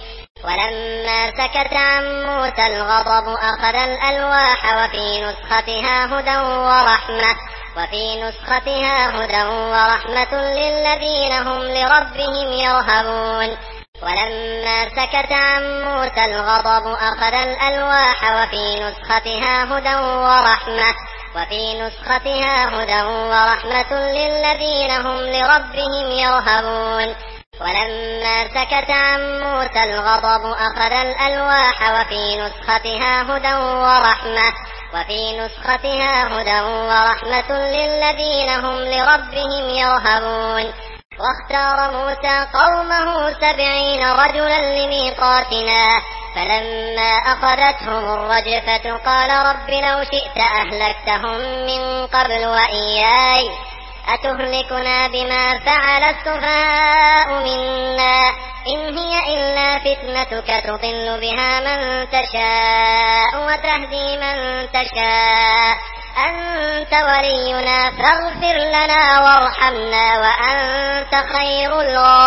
ولما سكت عن موسى الغضب أخذ الألواح وفي نسختها هدى ورحمة وفي نسختها هدى ورحمة للذين هم لربهم يرهبون ولما سكت عن موسى الغضب أخذ الألواح وفي نسختها هدى ورحمة وفي نسختها هدى ورحمة للذين هم لربهم يرهبون ولما سكت عن موسى الغضب أخذ الألواح وفي نسختها هدى ورحمة وفي نسختها هدى ورحمة للذين هم لربهم يرهبون واختار موسى قومه سبعين رجلا لميقاتنا فلما أخذتهم الرجفة قال رب لو شئت أهلكتهم من قبل وإياي أتهلكنا بما فعل السفهاء منا إن هي إلا فتنتك تضل بها من تشاء وتهدي من تشاء أنت ولينا فاغفر لنا وارحمنا وأنت خير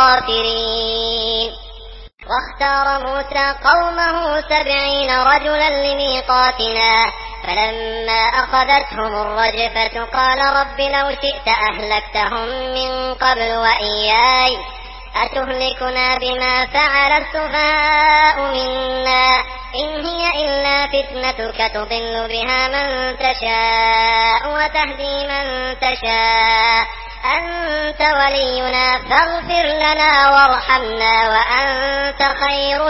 الغافرين واختار موسى قومه سبعين رجلا لميقاتنا فلما أخذتهم الرجفة قال رب لو شئت أهلكتهم من قبل وإياي أتهلكنا بما فعل السفهاء منا إن هي إلا فتنتك تضل بها من تشاء وتهدي من تشاء أنت ولينا فاغفر لنا وارحمنا وأنت خير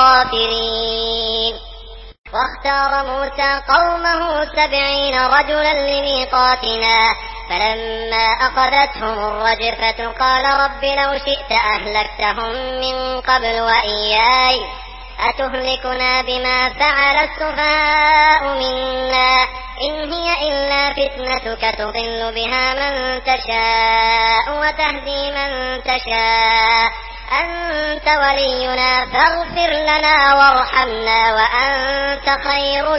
الغافرين واختار موسى قومه سبعين رجلا لميقاتنا فلما أخذتهم الرجفة قال رب لو شئت أهلكتهم من قبل وإياي أتهلكنا بما فعل السفهاء منا إن هي إلا فتنتك تضل بها من تشاء وتهدي من تشاء أنت ولينا فاغفر لنا وارحمنا وأنت خير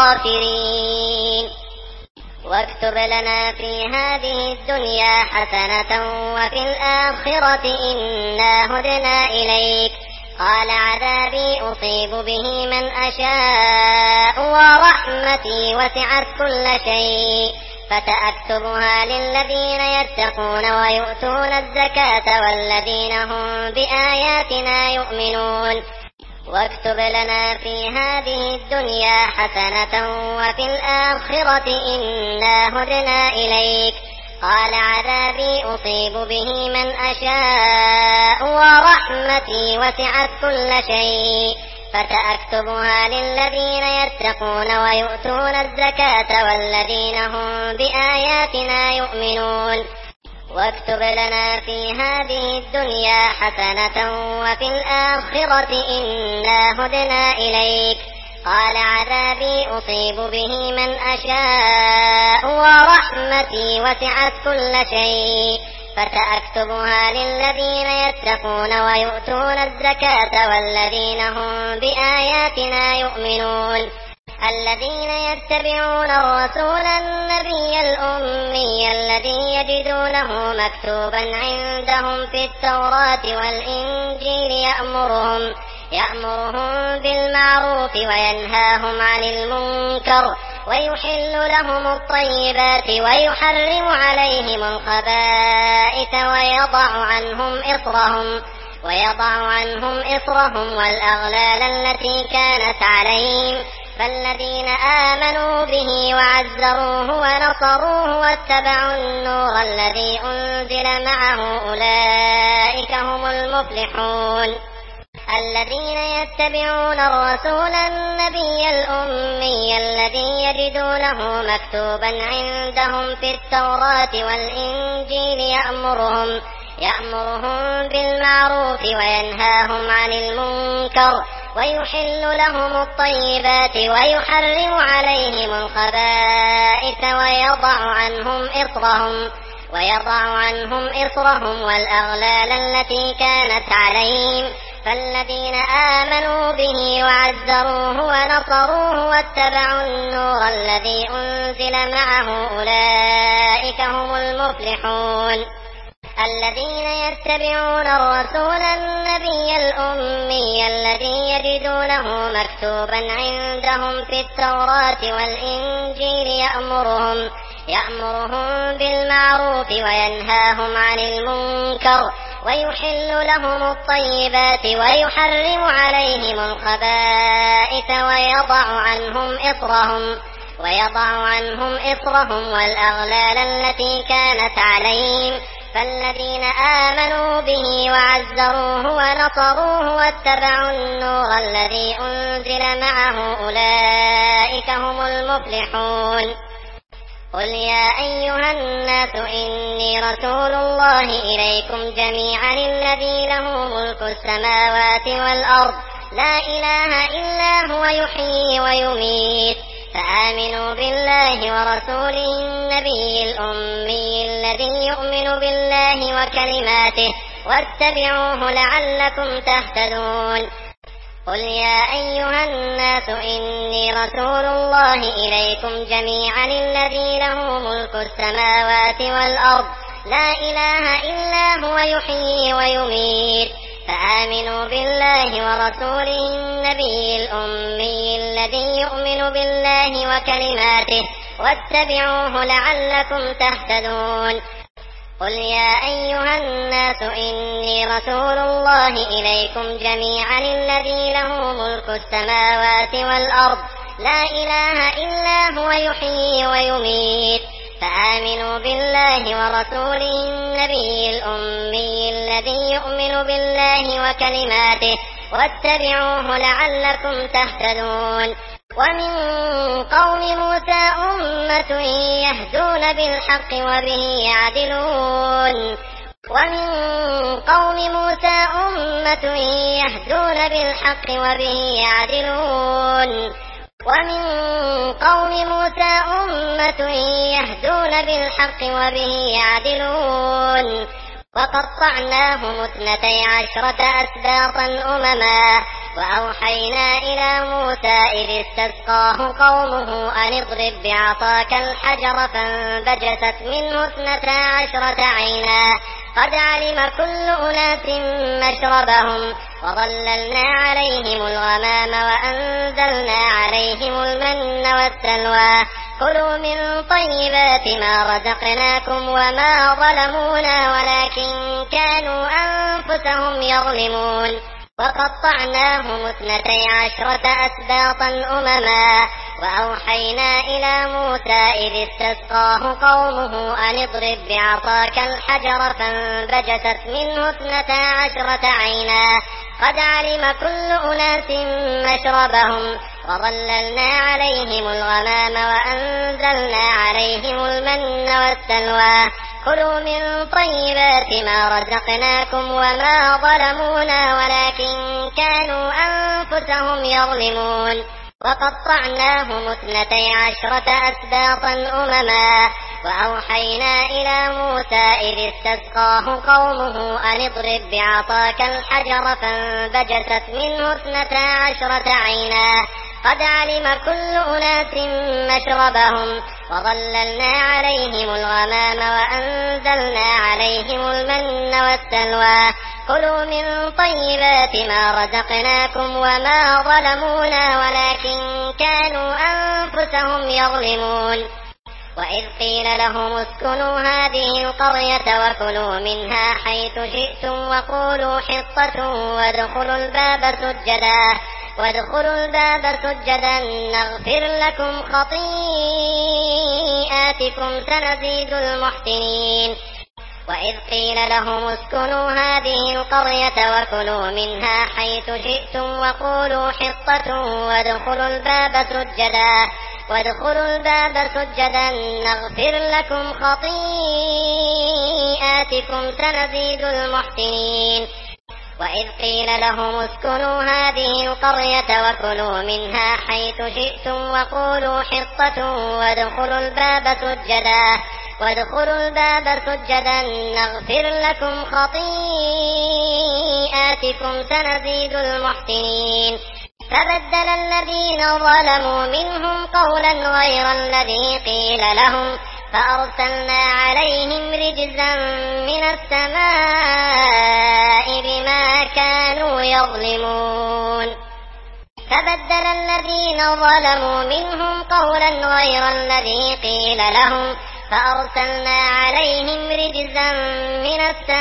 الغافرين واكتب لنا في هذه الدنيا حسنة وفي الآخرة إنا هدنا إليك قال عذابي أصيب به من أشاء ورحمتي وسعت كل شيء فتأكتبها للذين يتقون ويؤتون الزكاة والذين هم بآياتنا يؤمنون واكتب لنا في هذه الدنيا حسنة وفي الآخرة إنا هدنا إليك قال عذابي أصيب به من أشاء ورحمتي وسعت كل شيء فتأكتبها للذين يتقون ويؤتون الزكاة والذين هم بآياتنا يؤمنون واكتب لنا في هذه الدنيا حسنة وفي الآخرة إنا هدنا إليك قال عذابي أصيب به من أشاء ورحمتي وسعت كل شيء فتأكتبها للذين يتقون ويؤتون الزكاة والذين هم بآياتنا يؤمنون الذين يتبعون الرسول النبي الأمي الذي يجدونه مكتوبا عندهم في التوراة والإنجيل يأمرهم يأمرهم بالمعروف وينهاهم عن المنكر ويحل لهم الطيبات ويحرم عليهم الخبائث ويضع عنهم إصرهم ويضع عنهم إصرهم والأغلال التي كانت عليهم فالذين آمنوا به وعزروه ونصروه واتبعوا النور الذي أنزل معه أولئك هم المفلحون الذين يتبعون الرسول النبي الأمي الذي يجدونه مكتوبا عندهم في التوراة والإنجيل يأمرهم يأمرهم بالمعروف وينهاهم عن المنكر ويحل لهم الطيبات ويحرم عليهم الخبائث ويضع عنهم إصرهم ويضع عنهم إصرهم والأغلال التي كانت عليهم فالذين آمنوا به وعزروه ونصروه واتبعوا النور الذي أنزل معه أولئك هم المفلحون الذين يتبعون الرسول النبي الأمي الذي يجدونه مكتوبا عندهم في التوراة والإنجيل يأمرهم يأمرهم بالمعروف وينهاهم عن المنكر ويحل لهم الطيبات ويحرم عليهم الخبائث ويضع عنهم إصرهم ويضع عنهم إصرهم والأغلال التي كانت عليهم فالذين آمنوا به وعزروه ونصروه واتبعوا النور الذي أنزل معه أولئك هم المفلحون قل يا أيها الناس إني رسول الله إليكم جميعا الذي له ملك السماوات والأرض لا إله إلا هو يحيي ويميت فآمنوا بالله ورسوله النبي الأمي الذي يؤمن بالله وكلماته واتبعوه لعلكم تهتدون قل يا أيها الناس إني رسول الله إليكم جميعا الذي له ملك السماوات والأرض لا إله إلا هو يحيي ويميت فآمنوا بالله ورسوله النبي الأمي الذي يؤمن بالله وكلماته واتبعوه لعلكم تهتدون قل يا أيها الناس إني رسول الله إليكم جميعا الذي له ملك السماوات والأرض لا إله إلا هو يحيي ويميت فآمنوا بالله ورسوله النبي الأمي الذي يؤمن بالله وكلماته واتبعوه لعلكم تهتدون ومن قوم موسى أمة يهدون بالحق وبه يعدلون ومن قوم موسى أمة يهدون بالحق وبه يعدلون ومن قوم موسى أمة يهدون بالحق وبه يعدلون وقطعناهم اثنتي عشرة أسباطا أمما وأوحينا إلى موسى إذ استسقاه قومه أن اضرب بعصاك الحجر فانبجست منه اثنتا عشرة عينا قد علم كل أناس مشربهم وظللنا عليهم الغمام وأنزلنا عليهم المن والسلوى كلوا من طيبات ما رزقناكم وما ظلمونا ولكن كانوا أنفسهم يظلمون وقطعناهم اثنتي عشرة أسباطا أمما وأوحينا إلى موسى إذ استسقاه قومه أن اضرب بعصاك الحجر فانبجست منه اثنتا عشرة عينا قد علم كل أناس مشربهم وظللنا عليهم الغمام وأنزلنا عليهم المن والسلوى كلوا من طيبات ما رزقناكم وما ظلمونا ولكن كانوا أنفسهم يظلمون وقطعناهم اثنتي عشرة أسباطا أمما وأوحينا إلى موسى إذ استسقاه قومه أن اضرب بعصاك الحجر فانبجست منه اثنتا عشرة عينا قد علم كل أناس مشربهم وظللنا عليهم الغمام وأنزلنا عليهم المن والسلوى كلوا من طيبات ما رزقناكم وما ظلمونا ولكن كانوا أنفسهم يظلمون وإذ قيل لهم اسكنوا هذه القرية وكلوا منها حيث شئتم وقولوا حطة وادخلوا الباب سجدا وادخلوا الباب سجدا نغفر لكم خطيئاتكم سنزيد المحسنين وإذ قيل لهم اسكنوا هذه القرية وكلوا منها حيث شئتم وقولوا حطة وادخلوا الباب سجدا وادخلوا الباب سجدا نغفر لكم خطيئاتكم سنزيد المحسنين وإذ قيل لهم اسكنوا هذه القرية وكلوا منها حيث شئتم وقولوا حطة وادخلوا الباب سجدا وادخلوا الباب سجدا نغفر لكم خطيئاتكم سنزيد المحسنين فبدل الذين ظلموا منهم قولا غير الذي قيل لهم فأرسلنا عليهم رجزا من السماء بما كانوا يظلمون فبدل الذين ظلموا منهم قولا غير الذي قيل لهم فأرسلنا عليهم رجزا من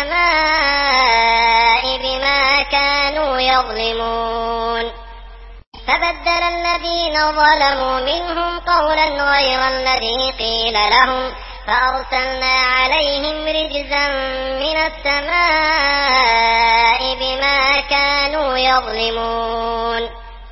السماء بما كانوا يظلمون فبدل الذين ظلموا منهم قولا غير الذي قيل لهم فأرسلنا عليهم رجزا من السماء بما كانوا يظلمون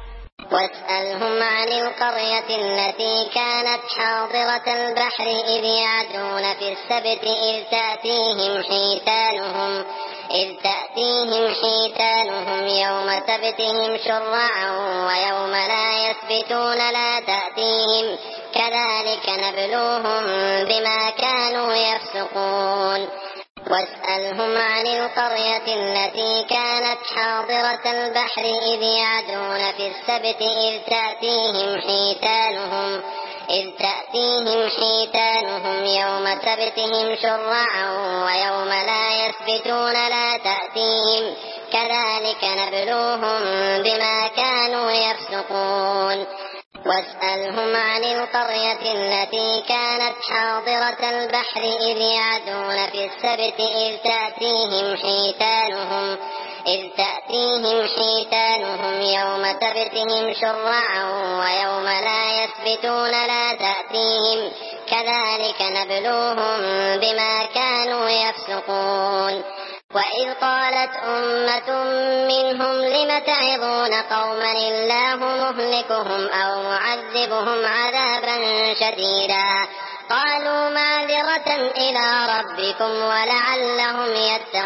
واسألهم عن القرية التي كانت حاضرة البحر إذ يعدون في السبت إذ تأتيهم حيتانهم إذ تأتيهم حيتانهم يوم سبتهم شرعا ويوم لا يسبتون لا تأتيهم كذلك نبلوهم بما كانوا يفسقون واسألهم عن القرية التي كانت حاضرة البحر إذ يعدون في السبت إذ تأتيهم حيتانهم إذ تأتيهم حيتانهم يوم سبتهم شرعا ويوم لا يسبتون لا تأتيهم كذلك نبلوهم بما كانوا يفسقون واسألهم عن القرية التي كانت حاضرة البحر إذ يعدون في السبت إذ تأتيهم حيتانهم إذ تأتيهم حيتانهم يوم سبتهم شرعا ويوم لا يسبتون لا تأتيهم كذلك نبلوهم بما كانوا يفسقون وإذ قالت أمة منهم لم تعظون قوما الله مهلكهم أو معذبهم عذابا شديدا قالوا معذرة إلى ربكم ولعلهم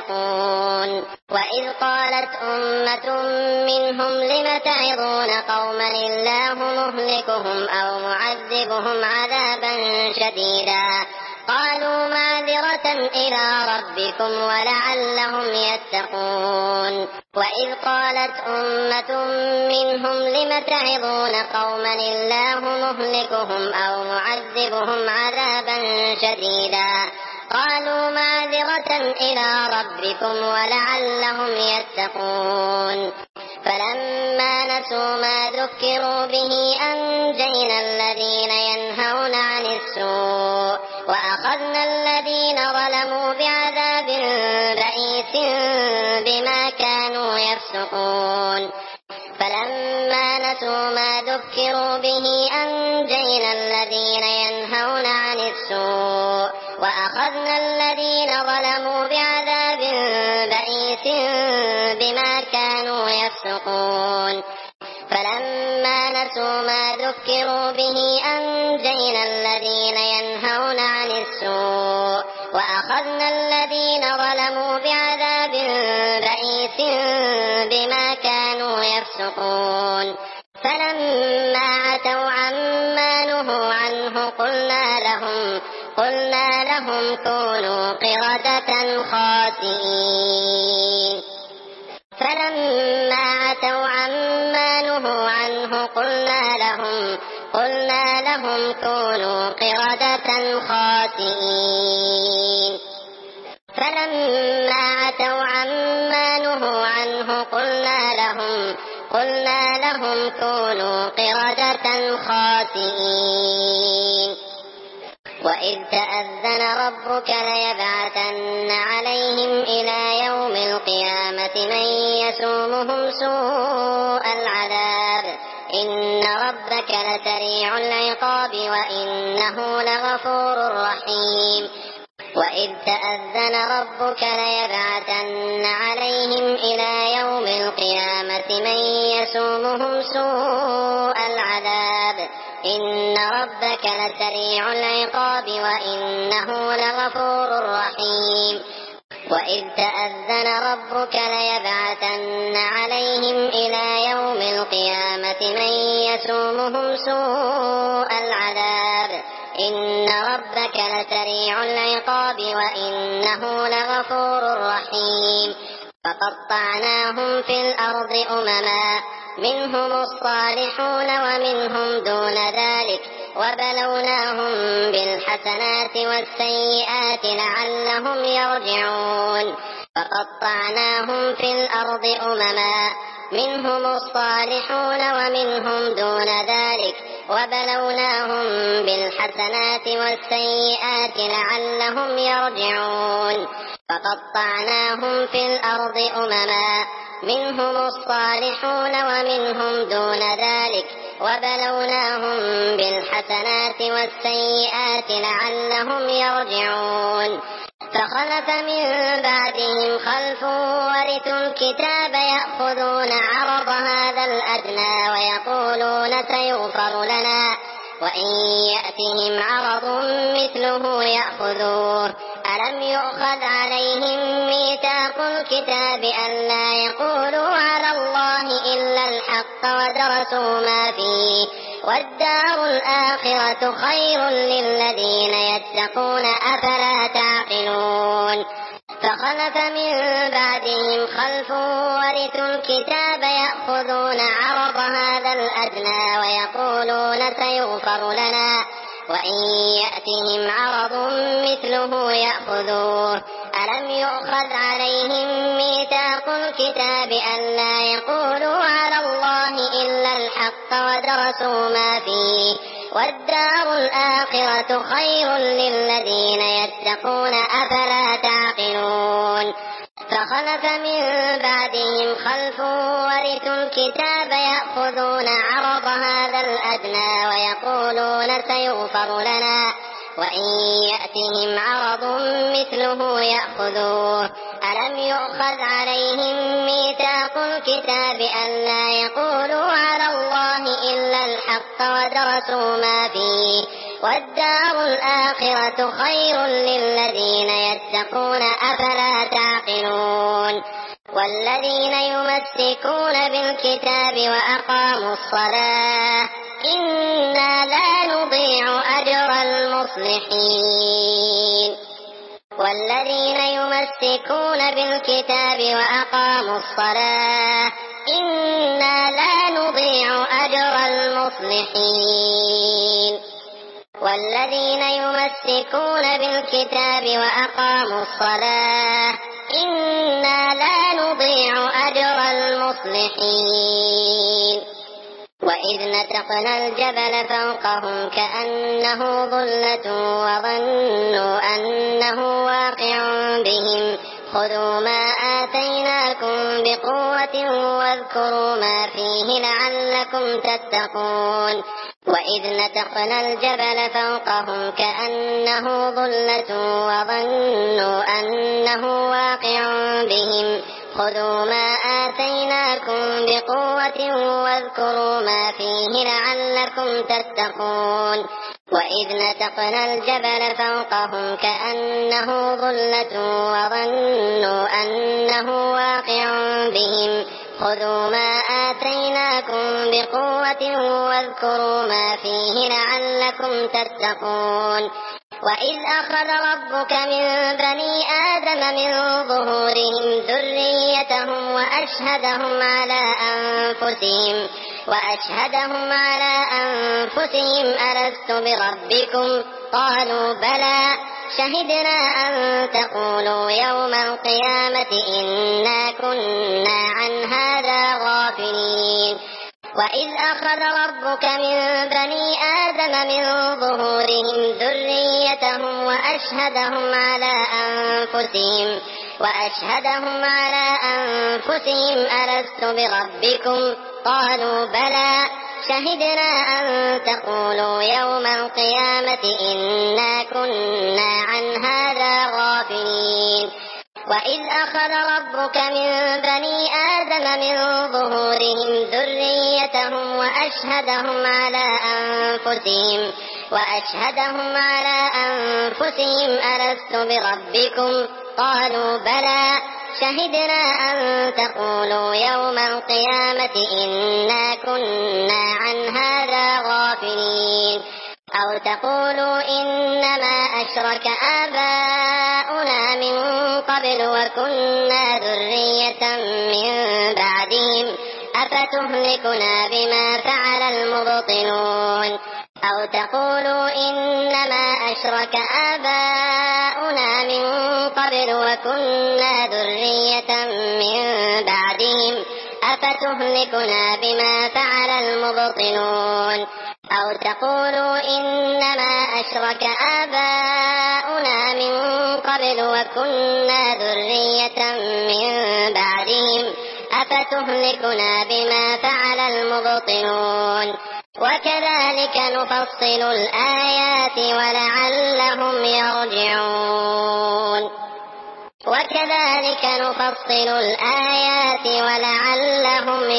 يتقون وإذ قالت أمة منهم لم تعظون قوما الله مهلكهم أو معذبهم عذابا شديدا قالوا معذرة إلى ربكم ولعلهم يتقون وإذ قالت أمة منهم لم تعظون قوما الله مهلكهم أو معذبهم عذابا شديدا قالوا معذرة إلى ربكم ولعلهم يتقون فلما نسوا ما ذكروا به أنجينا الذين ينهون عن السوء وأخذنا الذين ظلموا بعذاب بئيس بما كانوا يفسقون فلما نسوا ما ذكروا به أنجينا الذين ينهون عن السوء وأخذنا الذين ظلموا بعذاب بئيس بما كانوا يفسقون فلما نسوا ما ذكروا به أنجينا الذين ينهون عن السوء وأخذنا الذين ظلموا بعذاب بئيس بما كانوا يفسقون فلما عتوا عما نهوا عنه قلنا لهم قلنا لهم كونوا قردة خاسئين فلما عتوا عما نهوا عنه قلنا لهم قلنا لهم كونوا قردة خاسئين فلما عتوا عما أم كونوا قردة خاسئين وإذ تأذن ربك ليبعثن عليهم إلى يوم القيامة من يسومهم سوء العذاب إن ربك لسريع العقاب وإنه لغفور رحيم وإذ تأذن ربك ليبعثن عليهم إلى يوم القيامة من يسومهم سوء العذاب إن ربك لسريع العقاب وإنه لغفور رحيم وإذ تأذن ربك ليبعثن عليهم إلى يوم القيامة من يسومهم سوء العذاب إن ربك لسريع العقاب وإنه لغفور رحيم فقطعناهم في الأرض أمما منهم الصالحون ومنهم دون ذلك وبلوناهم بالحسنات والسيئات لعلهم يرجعون فقطعناهم في الأرض أمما منهم الصالحون ومنهم دون ذلك وبلوناهم بالحسنات والسيئات لعلهم يرجعون فقطعناهم في الأرض أمما منهم الصالحون ومنهم دون ذلك وبلوناهم بالحسنات والسيئات لعلهم يرجعون فخلف من بعدهم خلف ورثوا الكتاب يأخذون عرض هذا الأدنى ويقولون سيغفر لنا وإن يأتهم عرض مثله يأخذوه ألم يؤخذ عليهم ميثاق الكتاب ألا يقولوا على الله إلا الحق ودرسوا ما فيه والدار الآخرة خير للذين يتقون أفلا تعقلون فخلف من بعدهم خلف ورثوا الكتاب يأخذون عرض هذا الأدنى ويقولون سيغفر لنا وإن يأتهم عرض مثله يأخذوه ألم يؤخذ عليهم ميثاق الكتاب ألا يقولوا على الله إلا الحق ودرسوا ما فيه والدار الآخرة خير للذين يتقون أفلا تعقلون فخلف من بعدهم خلف ورثوا الكتاب يأخذون عرض هذا الأدنى ويقولون سيغفر لنا وإن يأتهم عرض مثله يأخذوه ألم يؤخذ عليهم ميثاق الكتاب ألا يقولوا على الله إلا الحق ودرسوا ما فيه والدار الآخرة خير للذين يتقون أفلا تعقلون والذين يمسكون بالكتاب وأقاموا الصلاة إنا لا نضيع أجر المصلحين والذين يمسكون بالكتاب وأقاموا الصلاة إنا لا نضيع أجر المصلحين والذين يمسكون بالكتاب وأقاموا الصلاة إنا لا نضيع أجر المصلحين وإذ نتقنا الجبل فوقهم كأنه ظلة وظنوا أنه واقع بهم خذوا ما آتيناكم بقوة واذكروا ما فيه لعلكم تتقون وإذ نتقنا الجبل فوقهم كأنه ظلة وظنوا أنه واقع بهم خذوا ما آتيناكم بقوة واذكروا ما فيه لعلكم تتقون وإذ نتقنا الجبل فوقهم كأنه ظلة وظنوا أنه واقع بهم خذوا ما آتيناكم بقوة واذكروا ما فيه لعلكم تتقون وإذ أخذ ربك من بني آدم من ظهورهم ذريتهم وأشهدهم على أنفسهم وأشهدهم على أنفسهم ألست بربكم قالوا بلى شهدنا أن تقولوا يوم القيامة إنا كنا عن هذا غافلين وإذ أخذ ربك من بني آدم من ظهورهم ذريتهم وأشهدهم على أنفسهم وأشهدهم على أنفسهم ألست بربكم قالوا بلى شهدنا أن تقولوا يوم القيامة إنا كنا عن هذا غافلين وإذ أخذ ربك من بني آدم من ظهورهم ذريتهم وأشهدهم على أنفسهم وأشهدهم على أنفسهم ألست بربكم قالوا بلى شهدنا أن تقولوا يوم القيامة إنا كنا عن هذا غافلين أو تقولوا إنما أشرك آباؤنا من قبل وكنا ذرية من بعدهم أفتهلكنا بما فعل المبطلون أو تقولوا إنما أشرك آباؤنا من قبل وكنا ذرية من بعدهم أفتهلكنا بما فعل المبطلون أو تقولوا إنما أشرك آباؤنا من قبل وكنا ذرية من بعدهم أفتهلكنا بما فعل المبطلون وكذلك نفصل الآيات ولعلهم يرجعون وكذلك نفصل الآيات ولعلهم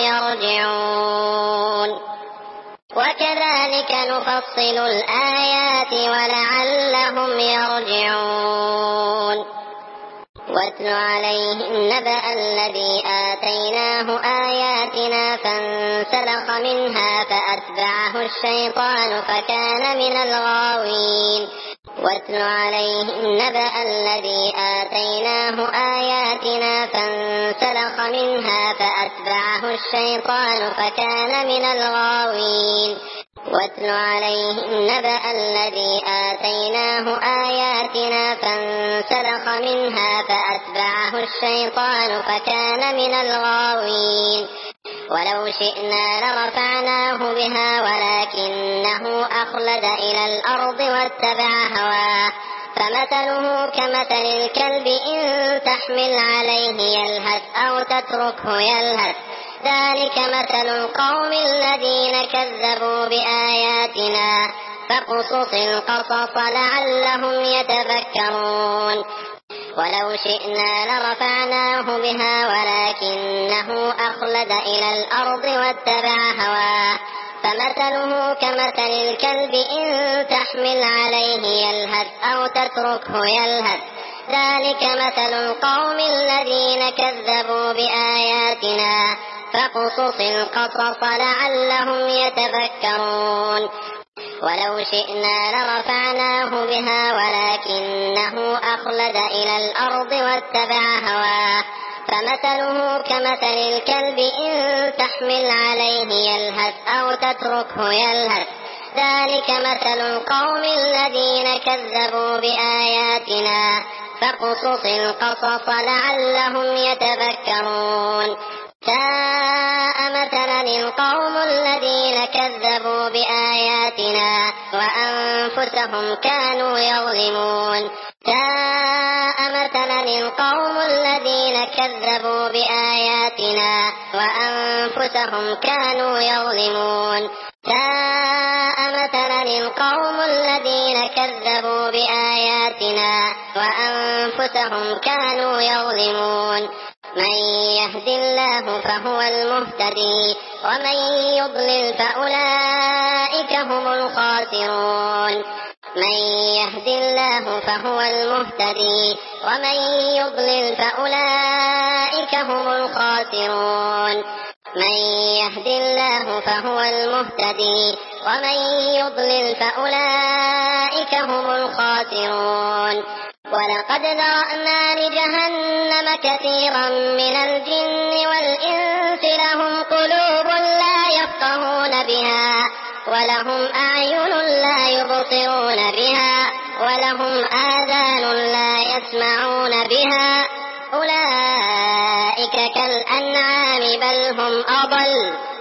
يرجعون وكذلك نفصل الآيات ولعلهم يرجعون واتل عليهم نبأ الذي آتيناه آياتنا فانسلخ منها فأتبعه الشيطان فكان من الغاوين واتل عليهم نبأ الذي آتيناه آياتنا فانسلخ منها فأتبعه الشيطان فكان من الغاوين واتل عليهم نبأ الذي آتيناه آياتنا فانسلخ منها فأتبعه الشيطان فكان من الغاوين ولو شئنا لرفعناه بها ولكنه أخلد إلى الأرض واتبع هواه فمثله كمثل الكلب إن تحمل عليه يلهث أو تتركه يلهث ذلك مثل القوم الذين كذبوا بآياتنا فاقصص القصص لعلهم يتفكرون ولو شئنا لرفعناه بها ولكنه أخلد إلى الأرض واتبع هواه فمثله كمثل الكلب إن تحمل عليه يلهث أو تتركه يلهث ذلك مثل القوم الذين كذبوا بآياتنا فاقصص القصص لعلهم يتفكرون ولو شئنا لرفعناه بها ولكنه أخلد إلى الأرض واتبع هواه فمثله كمثل الكلب إن تحمل عليه يلهث أو تتركه يلهث ذلك مثل القوم الذين كذبوا بآياتنا فاقصص القصص لعلهم يتفكرون ساء مثلا القوم الذين كذبوا بآياتنا وأنفسهم كانوا يظلمون ساء مثلا القوم الذين كذبوا بآياتنا وأنفسهم كانوا يظلمون ساء مثلا القوم الذين كذبوا بآياتنا وأنفسهم كانوا يظلمون من يهد الله فهو المهتدي ومن يضلل فأولئك هم الخاسرون من يهد الله فهو المهتدي ومن يضلل فأولئك هم الخاسرون من يهد الله فهو المهتدي ومن يضلل فأولئك هم الخاسرون ولقد ذرأنا لجهنم كثيرا من الجن والإنس لهم قلوب لا يفقهون بها ولهم أعين لا يبصرون بها ولهم آذان لا يسمعون بها أولئك كالأنعام بل هم أضل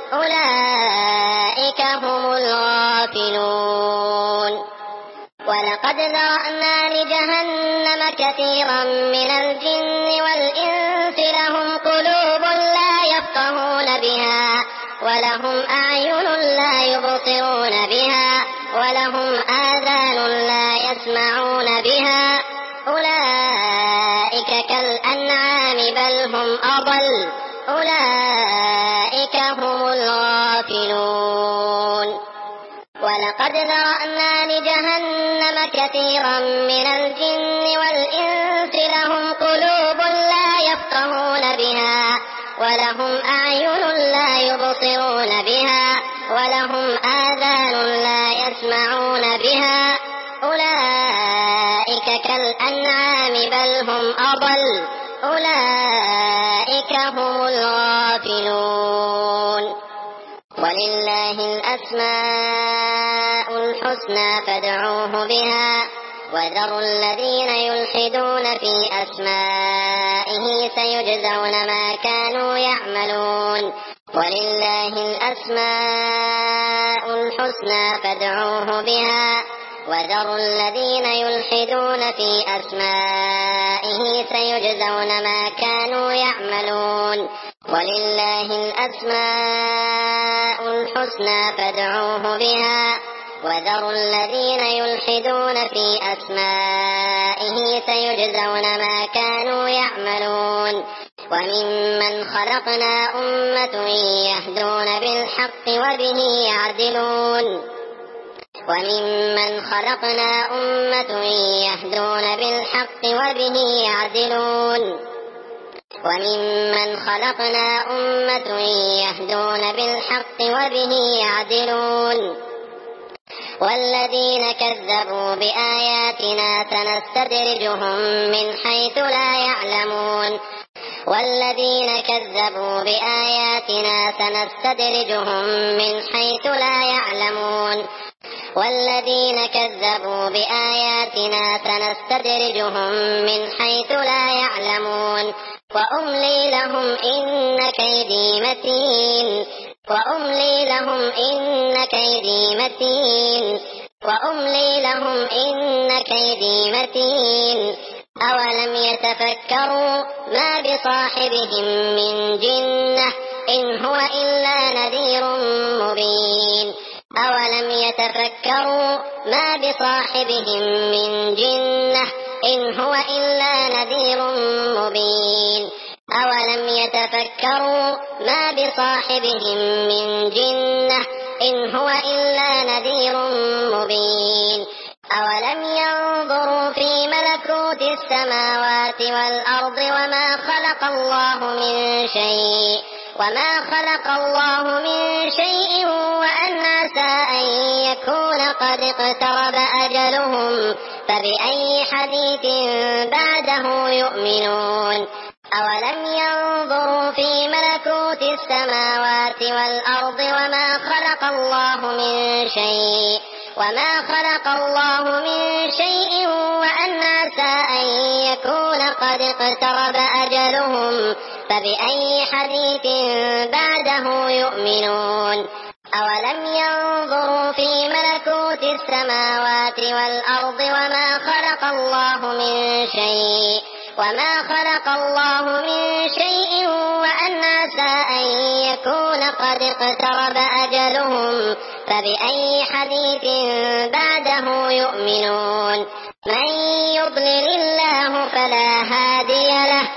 أولئك هم الغافلون. ولقد ذرأنا لجهنم كثيرا من الجن والإنس لهم قلوب لا يفقهون بها ولهم أعين لا يبصرون بها ولهم آذان لا يسمعون بها أولئك كالأنعام بل هم أضل أولئك هم الغافلون. ولقد ذرأنا لجهنم كثيرا من الجن والإنس لهم قلوب لا يفقهون بها ولهم أعين لا يبصرون بها ولهم آذان لا يسمعون بها أولئك كالأنعام بل هم أضل أولئك هم الغافلون. ولله الأسماء الحسنى فادعوه بها وذروا الذين يلحدون في أسمائه سيجزون ما كانوا يعملون. ولله الأسماء الحسنى فادعوه بها وذروا الذين يلحدون في أسمائه سيجزون ما كانوا يعملون. ولله الأسماء الحسنى فادعوه بها وذروا الذين يلحدون في أسمائه سيجزون ما كانوا يعملون. وممن خلقنا أمة يهدون بالحق وبه يعدلون وممن خلقنا أمة يهدون بالحق وبه يعدلون وممن خلقنا أمة يهدون بالحق وبه يعدلون. والذين كذبوا بآياتنا سنستدرجهم من حيث لا يعلمون والذين كذبوا بآياتنا سنستدرجهم من حيث لا يعلمون والذين كذبوا بآياتنا سنستدرجهم من حيث لا يعلمون وأملي لهم إن كيدي متين وأملي لهم إن كيدي متين وأملي لهم إن كيدي متين. أولم يتفكروا ما بصاحبهم من جنة إن هو إلا نذير مبين أولم يتفكروا ما بصاحبهم من جنة إن هو إلا نذير مبين أولم يتفكروا ما بصاحبهم من جنة إن هو إلا نذير مبين أولم ينظروا في ملكوت السماوات والأرض وما خلق الله من شيء وما خلق الله من شيء وأن عسى أن يكون قد اقترب أجلهم فبأي حديث بعده يؤمنون أولم ينظروا في ملكوت السماوات والأرض وما خلق الله من شيء وما خلق الله من شيء وأن عسى أن يكون قد اقترب أجلهم فبأي حديث بعده يؤمنون أولم ينظروا في ملكوت السماوات والأرض وما خلق الله من شيء وما خلق الله من شيء وأن عسى أن يكون قد اقترب أجلهم فبأي حديث بعده يؤمنون من يضلل الله فلا هادي له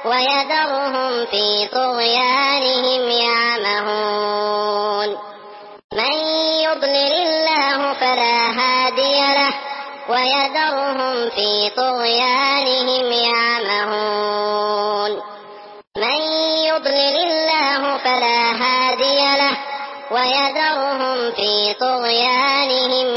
ويذرهم في طغيانهم يعمهون من يضلل الله فلا هادي له ويذرهم في طغيانهم يعمهون من يضلل الله فلا هادي له ويذرهم في طغيانهم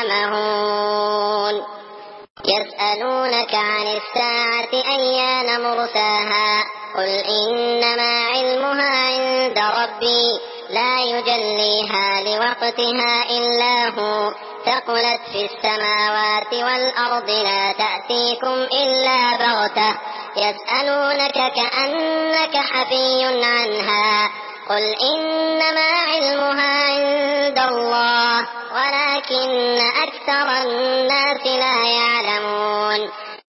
يعمهون يسألونك عن الساعة أيان مرساها قل إنما علمها عند ربي لا يجليها لوقتها إلا هو ثقلت في السماوات والأرض لا تأتيكم إلا بغتة يسألونك كأنك حفي عنها قل إنما علمها عند الله ولكن أكثر الناس لا يعلمون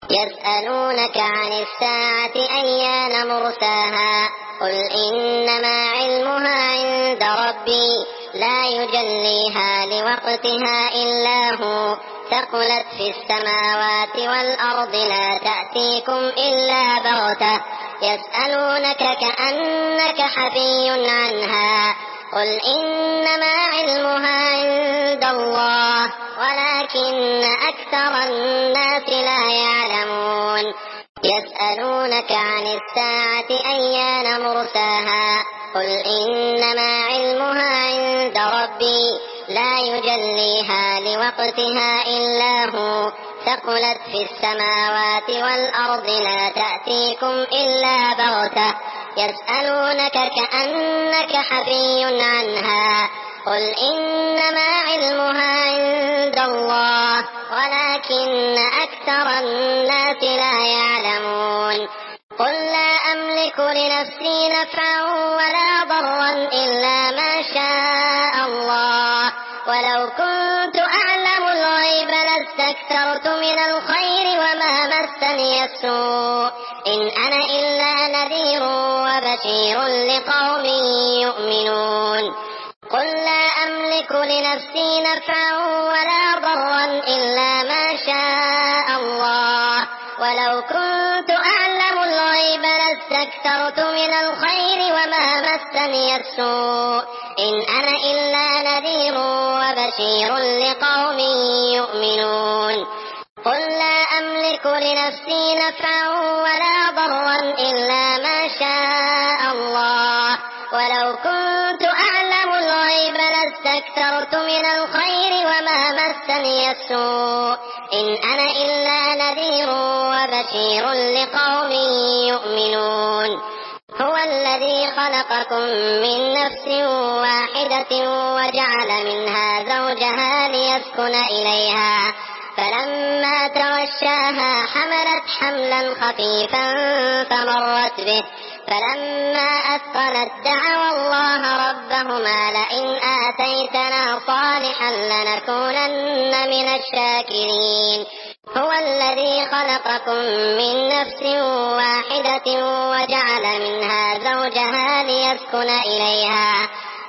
يسألونك عن الساعة أيان مرساها قل إنما علمها عند ربي لا يجليها لوقتها إلا هو ثقلت في السماوات والأرض لا تأتيكم إلا بغتة يسألونك كأنك حفي عنها قل إنما علمها عند الله ولكن أكثر الناس لا يعلمون يسألونك عن الساعة أيان مرساها قل إنما علمها عند ربي لا يجليها لوقتها إلا هو ثقلت في السماوات والأرض لا تأتيكم إلا بغتة يسألونك كأنك حفي عنها قل إنما علمها عند الله ولكن أكثر الناس لا يعلمون قل لا أملك لنفسي نفعا ولا ضرا إلا ما شاء الله ولو كنت أعلم الغيب لاستكثرت من الخير وما مسني السوء إن أنا إلا نذير وبشير لقوم يؤمنون قل لا أملك لنفسي نفعا ولا ضرا إلا ما شاء الله ولو كنت أعلم الغيب لاستكثرت من الخير وما مسني السوء إن أنا إلا نذير وبشير لقوم يؤمنون قل لا أملك لنفسي نفعا ولا ضرا إلا ما شاء الله ولو كنت أعلم الغيب لاستكثرت من الخير وما مسني السوء إن أنا إلا نذير وبشير لقوم يؤمنون هو الذي خلقكم من نفس واحدة وجعل منها زوجها ليسكن إليها فلما توشاها حملت حملا خفيفا فمرت به فلما أثقلت دعوا الله ربهما لئن آتيتنا صالحا لنكونن من الشاكرين هو الذي خلقكم من نفس واحدة وجعل منها زوجها ليسكن إليها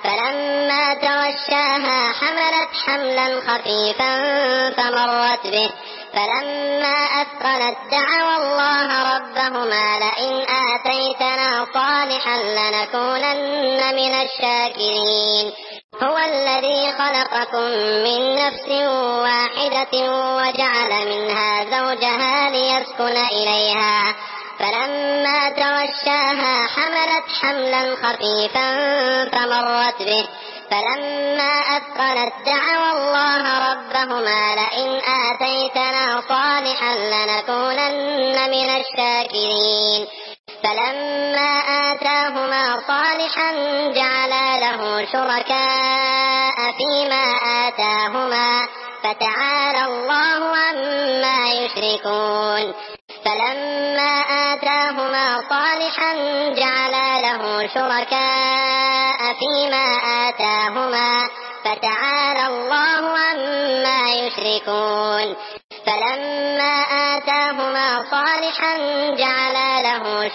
فلما توشاها حملت حملا خفيفا فمرت به فلما أثقلت دعوا الله ربهما لئن آتيتنا صالحا لنكونن من الشاكرين هو الذي خلقكم من نفس واحدة وجعل منها زوجها ليسكن إليها فلما توشاها حملت حملا خفيفا فمرت به فلما أثقلت دعوا الله ربهما لئن آتيتنا صالحا لنكونن من الشاكرين فلما آتاهما صالحا جعلا له شركاء فيما آتاهما فتعالى الله عما يشركون فلما آتاهما صالحا جعلا له شركاء فيما آتاهما فتعالى الله عما يشركون فلما آتاهما صالحا جعلا له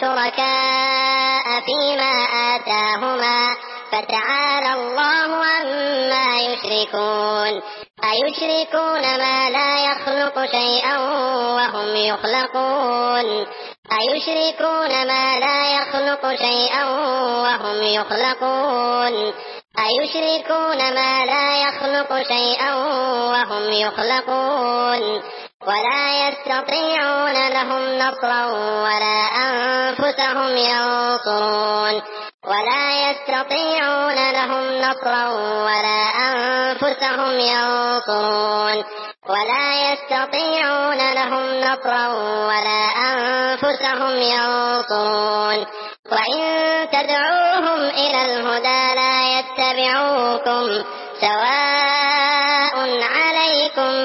شركاء فيما آتاهما فتعالى الله عما يشركون أيشركون ما لا يخلق شيئا وهم يخلقون أيشركون ما لا يخلق شيئا وهم يخلقون أيشركون ما لا يخلق شيئا وهم يخلقون ولا يستطيعون لهم نصرا ولا أنفسهم ينصرون ولا يستطيعون لهم نصرا ولا أنفسهم ينصرون ولا يستطيعون لهم نصرا ولا أنفسهم ينصرون وإن تدعوهم إلى الهدى لا يتبعوكم سواء عليكم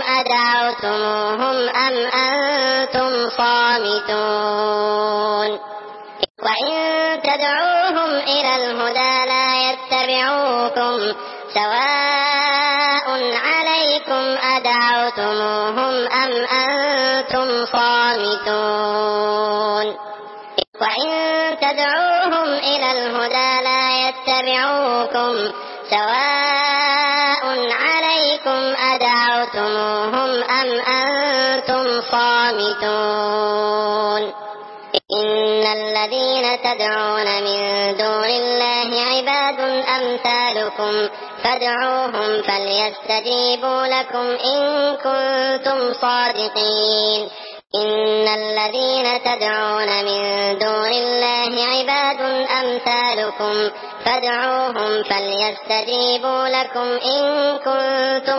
أدعوتموهم أم أنتم صامتون وإن تدعوهم إلى الهدى لا يتبعوكم سواء عليكم أدعوتموهم أم أنتم صامتون وإن تدعوهم إلى الهدى لا يتبعوكم سواء عليكم أدعوتموهم أم أنتم صامتون إن الذين تدعون من دون الله عباد أمثالكم فادعوهم فليستجيبوا لكم إن كنتم صادقين إن الذين تدعون من دون الله عباد أمثالكم فادعوهم فليستجيبوا لكم إن كنتم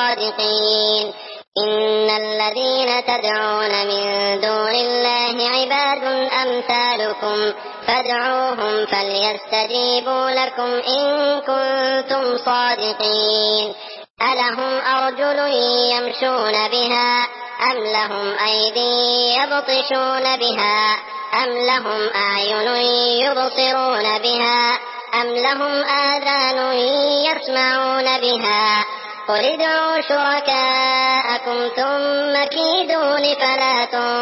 صادقين إن الذين تدعون من دون الله عباد أمثالكم فادعوهم فليستجيبوا لكم إن كنتم صادقين ألهم أرجل يمشون بها أم لهم أيدي يبطشون بها أم لهم أعين يبصرون بها أم لهم آذان يسمعون بها قل ادعوا شركاءكم ثم كيدون فلا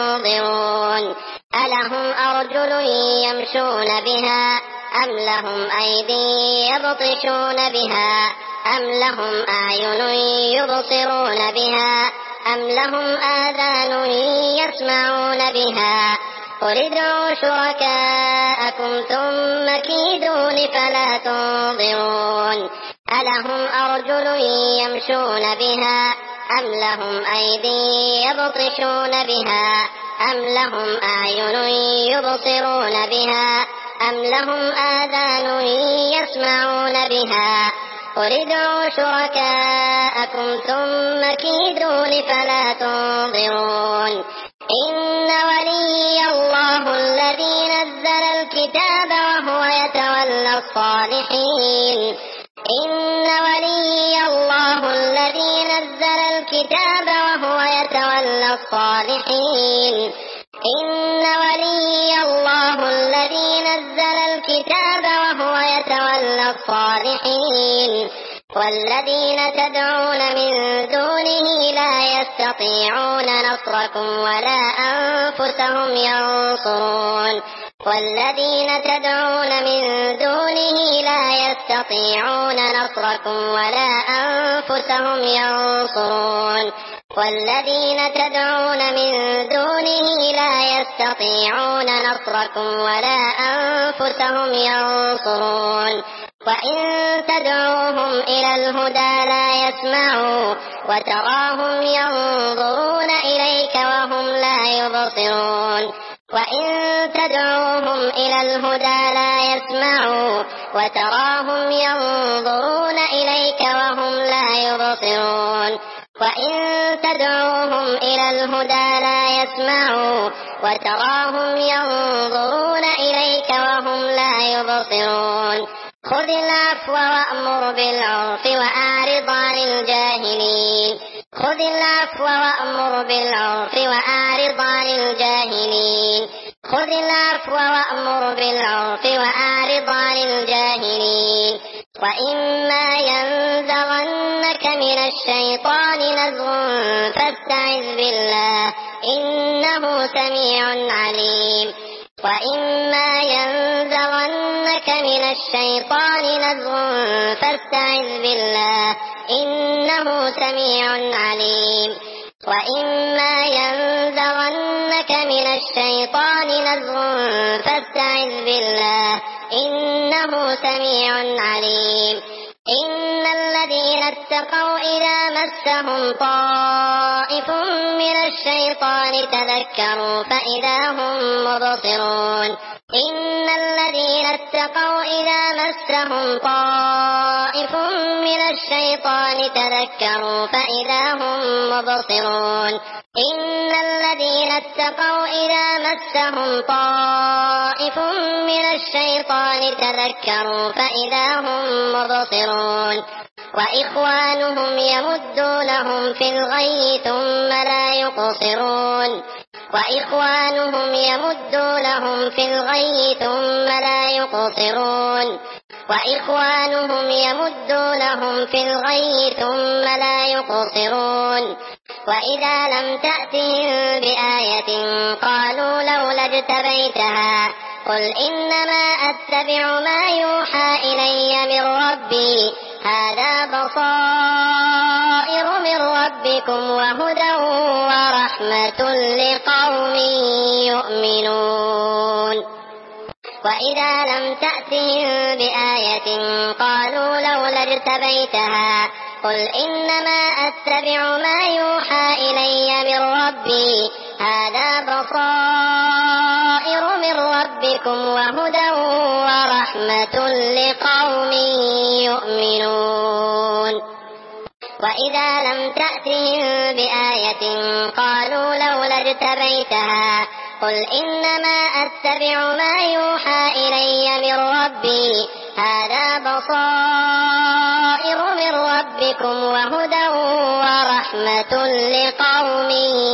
تنظرون ألهم أرجل يمشون بها أم لهم أيدي يبطشون بها أم لهم أعين يبصرون بها أم لهم آذان يسمعون بها قل ادعوا شركاءكم ثم كيدون فلا تنظرون ألهم أرجل يمشون بها أم لهم أيدي يبطشون بها أم لهم أعين يبصرون بها أم لهم آذان يسمعون بها قل ادعوا شركاءكم ثم كيدون فلا تنظرون إن ولي الله الذي نزل الكتاب وهو يتولى الصالحين إن ولي الله الذي نزل الكتاب وهو يتولى الصالحين إن ولي الله الذي نزل الكتاب وهو يتولى الصالحين والذين تدعون من دونه لا يستطيعون نصركم ولا أنفسهم ينصرون والذين تدعون من دونه لا يستطيعون نصركم ولا أنفسهم ينصرون والذين تدعون من دونه لا يستطيعون نصركم ولا أنفسهم ينصرون وإن تدعوهم إلى الهدى لا يسمعوا وتراهم ينظرون إليك وهم لا يبصرون وإن تدعوهم إلى الهدى لا يسمعوا وتراهم ينظرون إليك وهم لا يبصرون وإن تدعوهم إلى الهدى لا يسمعوا وتراهم ينظرون إليك وهم لا يبصرون خذ العفو وأمر بالعرف وأعرض عن الجاهلين خذ العفو وأمر بالعرف وأعرض عن الجاهلين خذ العفو وأمر بالعرف وأعرض عن الجاهلين وإما ينزغنك من الشيطان نزغ فاستعذ بالله إنه سميع عليم وإما ينزغنك من الشيطان نزغ فاستعذ بالله إنه سميع عليم وإما ينزغنك من الشيطان نزغ فاستعذ بالله إنه سميع عليم إن الذين اتقوا إذا مسهم طائف من الشيطان تذكروا فإذا هم مبصرون إن الذين اتقوا إذا مسهم طائف من الشيطان تذكروا فإذا هم مبصرون إن الذين اتقوا إذا مسهم طائف من الشيطان تذكروا فإذا هم مبصرون وإخوانهم يمدونهم في الغي ثم لا يقصرون وإخوانهم يمدونهم في الغي ثم لا يقصرون وإخوانهم يمدونهم في الغي ثم لا يقصرون وإذا لم تأتهم بآية قالوا لولا اجتبيتها قل إنما أتبع ما يوحى إلي من ربي هذا بصائر من ربكم وهدى ورحمة لقوم يؤمنون وإذا لم تأتهم بآية قالوا لولا اجتبيتها قل إنما أتبع ما يوحى إلي من ربي هذا بصائر من ربكم وهدى ورحمة لقوم يؤمنون وإذا لم تأتهم بآية قالوا لولا اجتبيتها قل إنما أتبع ما يوحى إلي من ربي هذا بصائر من ربكم وهدى ورحمة لقوم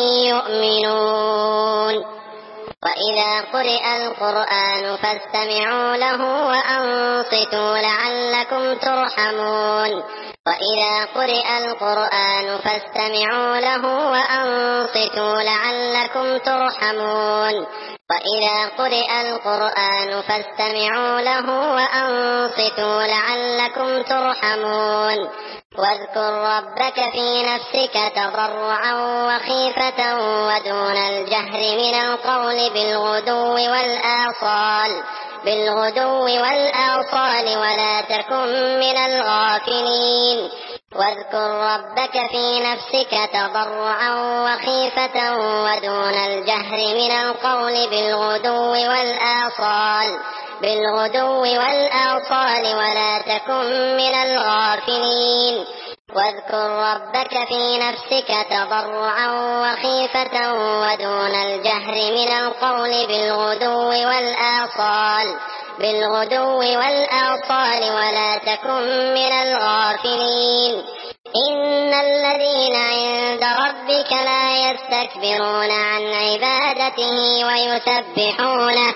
يؤمنون وإذا قرئ القرآن فاستمعوا له وأنصتوا لعلكم ترحمون وإذا قرئ القرآن فاستمعوا له وأنصتوا لعلكم ترحمون وإذا قرئ القرآن فاستمعوا له وأنصتوا لعلكم ترحمون واذكر ربك في نفسك تضرعا وخيفة ودون الجهر من القول بالغدو والآصال بالغدو والآصال ولا تكن من الغافلين واذكر ربك في نفسك تضرعا وخيفة ودون الجهر من القول بالغدو والآصال بالغدو والآصال ولا تكن من الغافلين واذكر ربك في نفسك تضرعا وخيفة ودون الجهر من القول بالغدو والآصال بالغدو والآصال ولا تكن من الغافلين إن الذين عند ربك لا يستكبرون عن عبادته ويسبحونه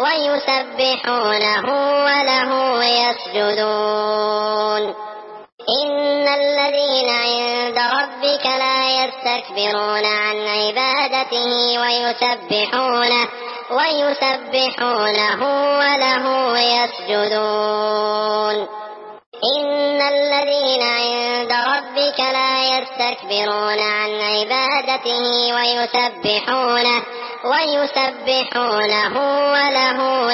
ويسبحونه وله يسجدون إن الذين عند ربك لا يستكبرون عن عبادته ويسبحونه ويسبحونه وله يسجدون إن الذين عند ربك لا يستكبرون عن عبادته ويسبحونه ويسبحونه وله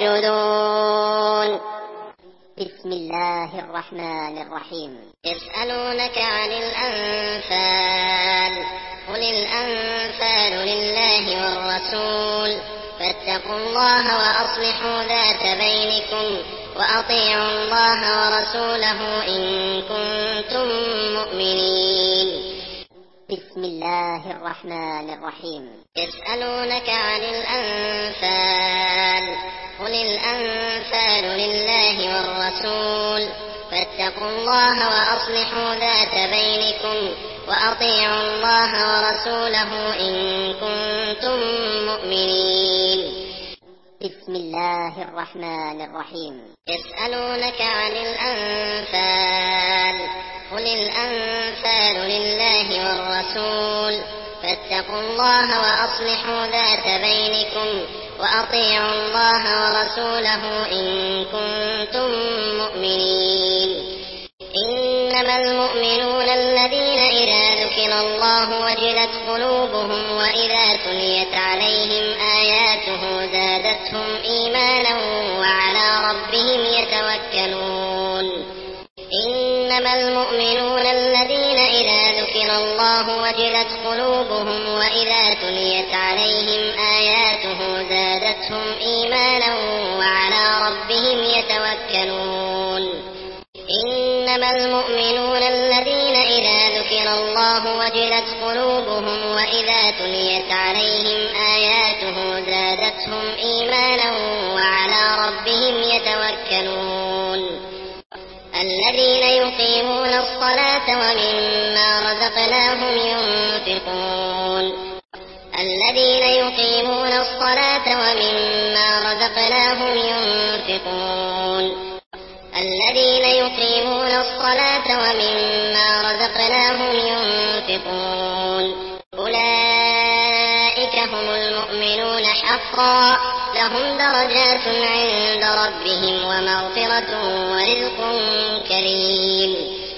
يسجدون بسم الله الرحمن الرحيم يسألونك عن الأنفال قل الأنفال لله والرسول فاتقوا الله وأصلحوا ذات بينكم وأطيعوا الله ورسوله إن كنتم مؤمنين بسم الله الرحمن الرحيم يسألونك عن الأنفال قل الأنفال لله والرسول فاتقوا الله وأصلحوا ذات بينكم وأطيعوا الله ورسوله إن كنتم مؤمنين بسم الله الرحمن الرحيم يسألونك عن الأنفال قل الأنفال لله والرسول فاتقوا الله وأصلحوا ذات بينكم وأطيعوا الله ورسوله إن كنتم مؤمنين إنما المؤمنون الذين إذا ذكر الله وجلت قلوبهم وإذا تليت عليهم آياته زادتهم إيمانا وعلى ربهم يتوكلون إنما المؤمنون الذين إذا ذكر الله وجلت قلوبهم وإذا تليت عليهم آياته زادتهم إيمانا وعلى ربهم يتوكلون إنما المؤمنون الذين إذا ذكر الله وجلت قلوبهم وإذا تليت عليهم آياته زادتهم إيمانا وعلى ربهم يتوكلون الذين يقيمون الصلاة ومما رزقناهم ينفقون الذين الصلاة ومما رزقناهم ينفقون الذين يقيمون الصلاة ومما رزقناهم ينفقون أولئك هم المؤمنون حقا لهم درجات عند ربهم ومغفرة ورزق كريم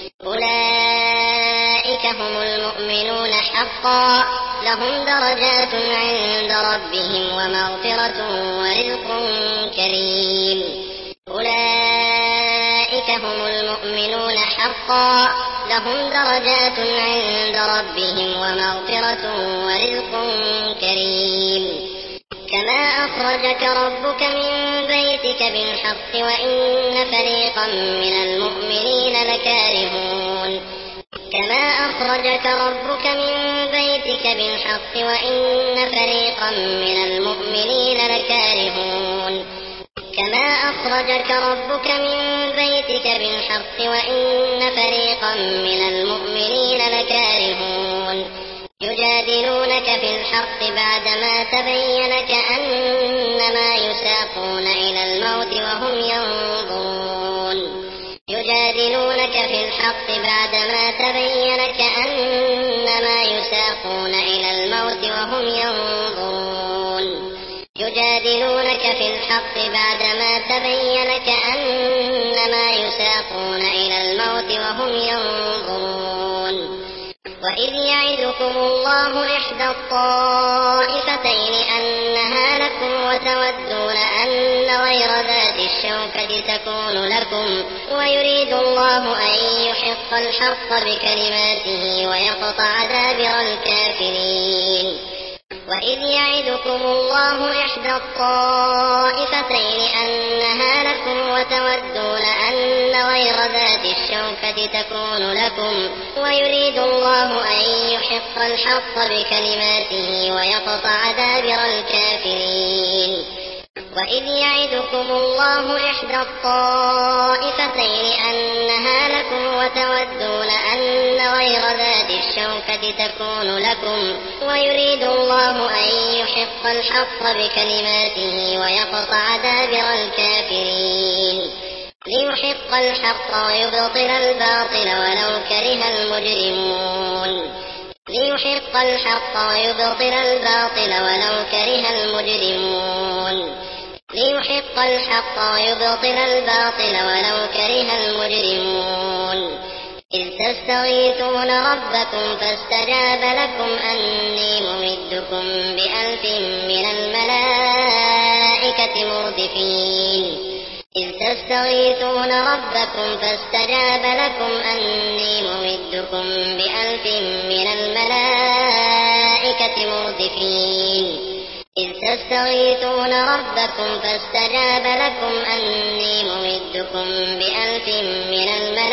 أولئك هم المؤمنون حقا لهم درجات عند ربهم ومغفرة ورزق كريم أولئك هم المؤمنون حقا لهم درجات عند ربهم ومغفرة ورزق كريم كما أخرجك ربك من بيتك بالحق وإن فريقا من المؤمنين لكارهون كما أخرجك ربك من بيتك بالحق وإن فريقا من المؤمنين لكارهون كما أخرجك ربك من بيتك بالحق وإن فريقا من المؤمنين لكارهون يجادلونك في الحق بعدما تبين كأنما يساقون إلى الموت وهم ينظرون يجادلونك في الحق بعدما تبين كأنما يساقون إلى الموت وهم ينظرون يجادلونك في الحق بعدما تبين كأنما يساقون إلى الموت وهم ينظرون وإذ يعدكم الله إحدى الطائفتين أنها لكم وتودون أن غير ذات الشوكة تكون لكم ويريد الله أن يحق الحق بكلماته ويقطع دابر الكافرين وإذ يعدكم الله إحدى الطائفتين أنها لكم وتودون أن غير ذات الشوكة تكون لكم ويريد الله أن يحق الحق بكلماته ويقطع دابر الكافرين وإذ يعدكم الله إحدى الطائفتين أنها لكم وتودون أن غير ذات الشوكة تكون لكم ويريد الله أن يحق الحق بكلماته ويقطع دابر الكافرين ليحق الحق ويبطل الباطل ولو كره المجرمون ليحق الحق ويبطل الباطل ولو كره المجرمون ليحق الحق ويبطل الباطل ولو كره المجرمون إذ تستغيثون ربكم فاستجاب لكم أني ممدكم بألف من الملائكة مردفين إذ تستغيثون ربكم فاستجاب لكم أني ممدكم بألف من الملائكة مردفين إذ تستغيثون ربكم فاستجاب لكم أني ممدكم بألف من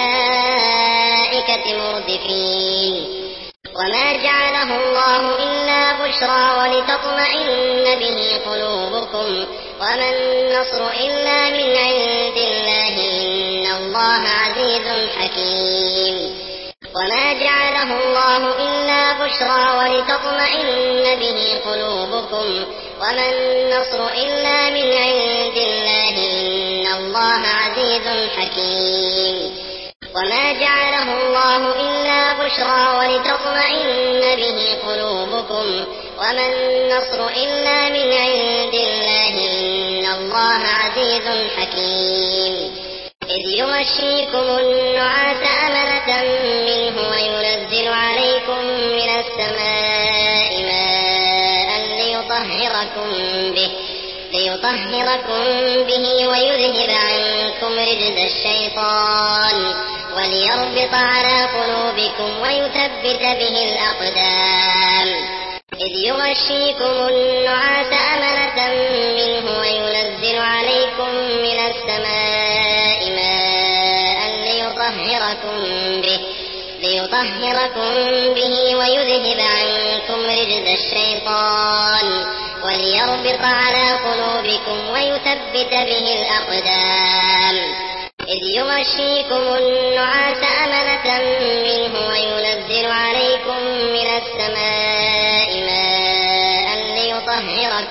الملائكة مردفين وما جعله الله إلا بشرى ولتطمئن به قلوبكم وما النصر إلا من عند الله إن الله عزيز حكيم وما جعله الله إلا بشرى ولتطمئن به قلوبكم وما النصر إلا من عند الله إن الله عزيز حكيم وما جعله الله إلا بشرى ولتطمئن به قلوبكم وما النصر إلا من عند الله إن الله عزيز حكيم إذ يغشيكم النعاس أمنة منه وينزل عليكم من السماء ماء ليطهركم به ليطهركم به ويذهب عنكم رجز الشيطان وليربط على قلوبكم ويثبت به الأقدام إذ يغشيكم النعاس أمنة منه وينزل عليكم من السماء ماء ليطهركم به ليطهركم به ويذهب عنكم رجز الشيطان وليربط على قلوبكم ويثبت به الأقدام إذ يغشيكم النعاس أمنة منه وينزل عليكم من السماء ماء ليطهركم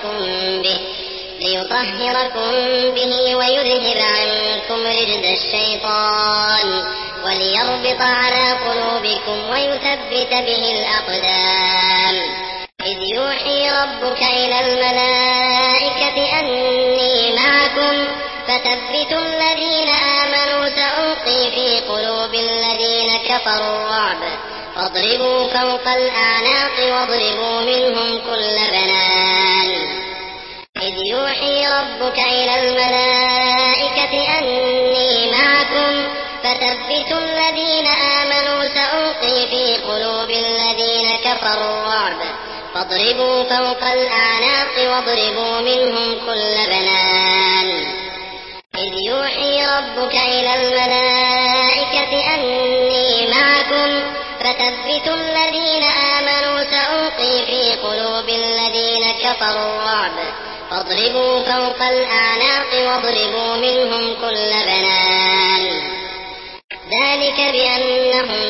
ليطهركم به ليطهركم به ويذهب عنكم رجز الشيطان وليربط على قلوبكم ويثبت به الأقدام. إذ يوحي ربك إلى الملائكة أني معكم فثبتوا الذين آمنوا سألقي في قلوب الذين كفروا الرعب فاضربوا فوق الأعناق واضربوا منهم كل بنان. إذ يوحي ربك إلى الملائكة أني معكم فثبتوا الذين آمنوا سألقي في قلوب الذين كفروا الرعب فاضربوا فوق الأعناق واضربوا منهم كل بنان. إذ يوحي ربك إلى الملائكة أني معكم فثبتوا الذين آمنوا سألقي في قلوب الذين كفروا الرعب فاضربوا فوق الأعناق واضربوا منهم كل بنان. ذلك بأنهم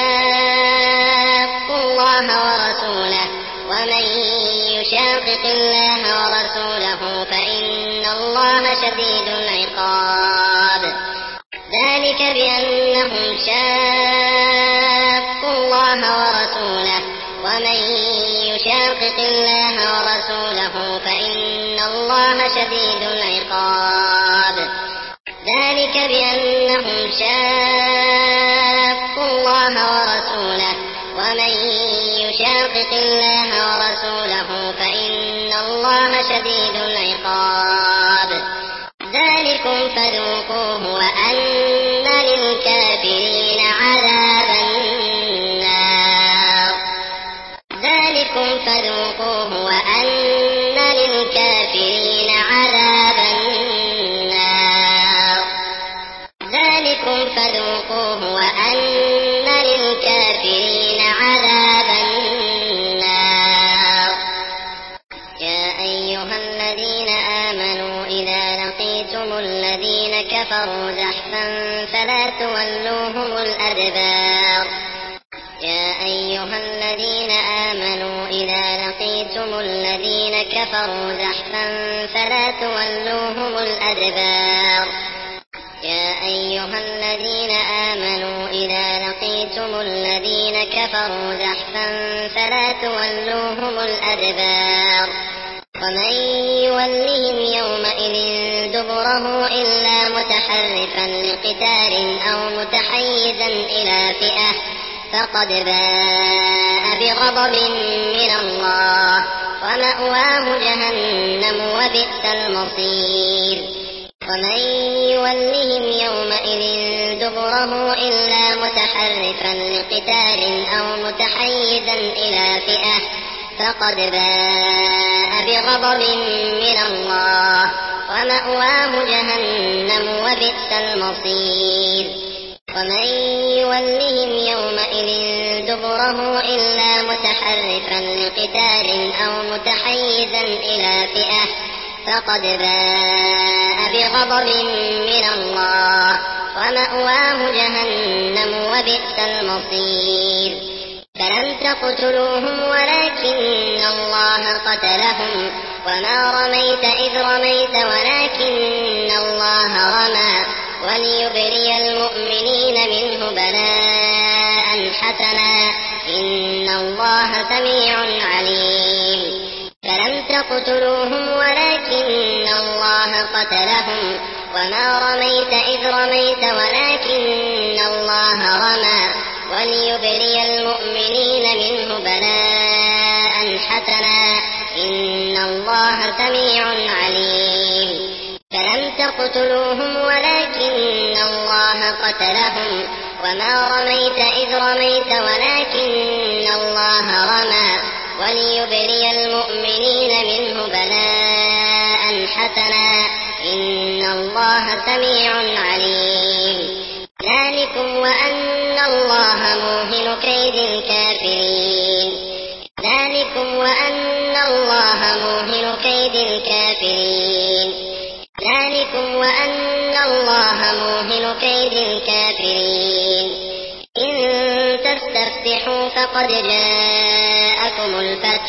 شاقوا الله ورسوله ومن يشاقق الله ورسوله فإن الله شديد العقاب. ذلك بأنهم شاقوا الله ورسوله ومن يشاقق الله ورسوله فإن الله شديد العقاب. ذلك بأنهم شاقوا الله ورسوله ومن يشاقق الله ورسوله فإن الله شديد العقاب. ذلكم فذوقوه وأن للكافرين عذاب النار. ذلكم فذوقوه وأن للكافرين عذاب النار. ذلكم فذوقوه وأن للكافرين عذاب النار. يا أيها الذين آمنوا إذا لقيتم الذين كفروا زحفا فلا تولوهم الأدبار. يا أيها الذين آمنوا إذا لقيتم الذين كفروا زحفا فلا تولوهم الأدبار. يا أيها الذين آمنوا إذا لقيتم الذين كفروا زحفا فلا تولوهم الأدبار. ومن يولهم يومئذ دبره إلا متحرفا لقتال أو متحيزا إلى فئة فقد باء بغضب من الله ومأواه جهنم وبئس المصير. ومن يولهم يومئذ دبره إلا متحرفا لقتال أو متحيزا إلى فئة فقد باء بغضب من الله ومأواه جهنم وبئس المصير. ومن يولهم يومئذ دبره إلا متحرفا لقتال أو متحيزا إلى فئة فقد باء بغضب من الله ومأواه جهنم وبئس المصير. فلم تقتلوهم ولكن الله قتلهم وما رميت إذ رميت ولكن الله رمى وليبري المؤمنين منه بلاء حسنا إن الله سميع عليم. فلم تقتلوهم ولكن الله قتلهم وما رميت إذ رميت ولكن الله رمى وليبري المؤمنين منه بلاء حسنا إن الله سميع عليم. فلم تقتلوهم ولكن الله قتلهم وما رميت إذ رميت ولكن الله رمى وليبري المؤمنين منه بلاء حسنا إن الله سميع عليم. ذلكم وأن الله موهن كيد الكافرين. ذلكم وأن الله موهن كيد الكافرين. ذلكم وأن الله موهن كيد الكافرين. إن تستفتحوا فقد جاءكم الفتح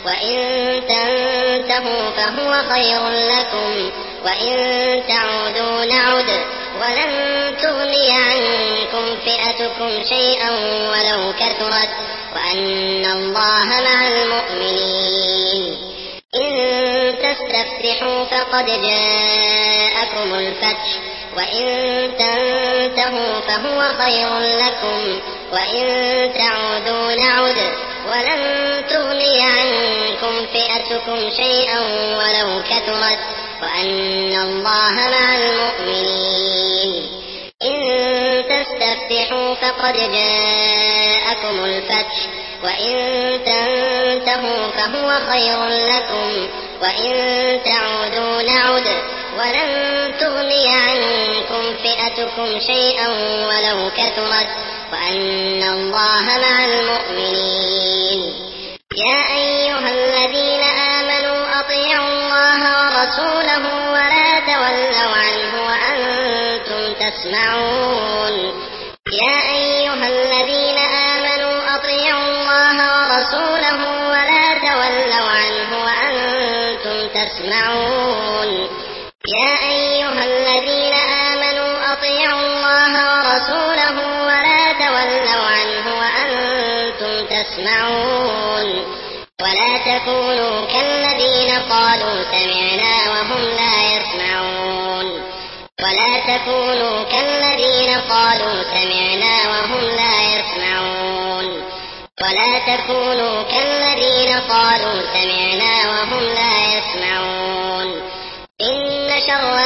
وإن تنتهوا فهو خير لكم وإن تعودوا نعد ولن تغني عنكم فئتكم شيئا ولو كثرت وأن الله مع المؤمنين. إن تستفتحوا فقد جاءكم الفتح وإن تنتهوا فهو خير لكم وإن تعودوا نعد ولن تغني عنكم فئتكم شيئا ولو كثرت وأن الله مع المؤمنين. إن تستفتحوا فقد جاءكم الفتح وإن تنتهوا فهو خير لكم وإن تعودوا نعد ولن تغني عنكم فئتكم شيئا ولو كثرت وأن الله مع المؤمنين. يا أيها الذين آمنوا أطيعوا الله ورسوله ولا تولوا عنه وأنتم تسمعون. يا أيها الذين آمنوا أطيعوا الله ورسوله ولا تولوا عنه وأنتم تسمعون. يا أيها الذين آمنوا أطيعوا الله ورسوله ولا تولوا عنه وأنتم تسمعون. ولا تكونوا كالذين قالوا سمعنا وهم لا يسمعون. ولا تكونوا كالذين قالوا سمعنا وهم لا يسمعون. ولا تكونوا كالذين قالوا سمعنا وهم لا يسمعون. إن شر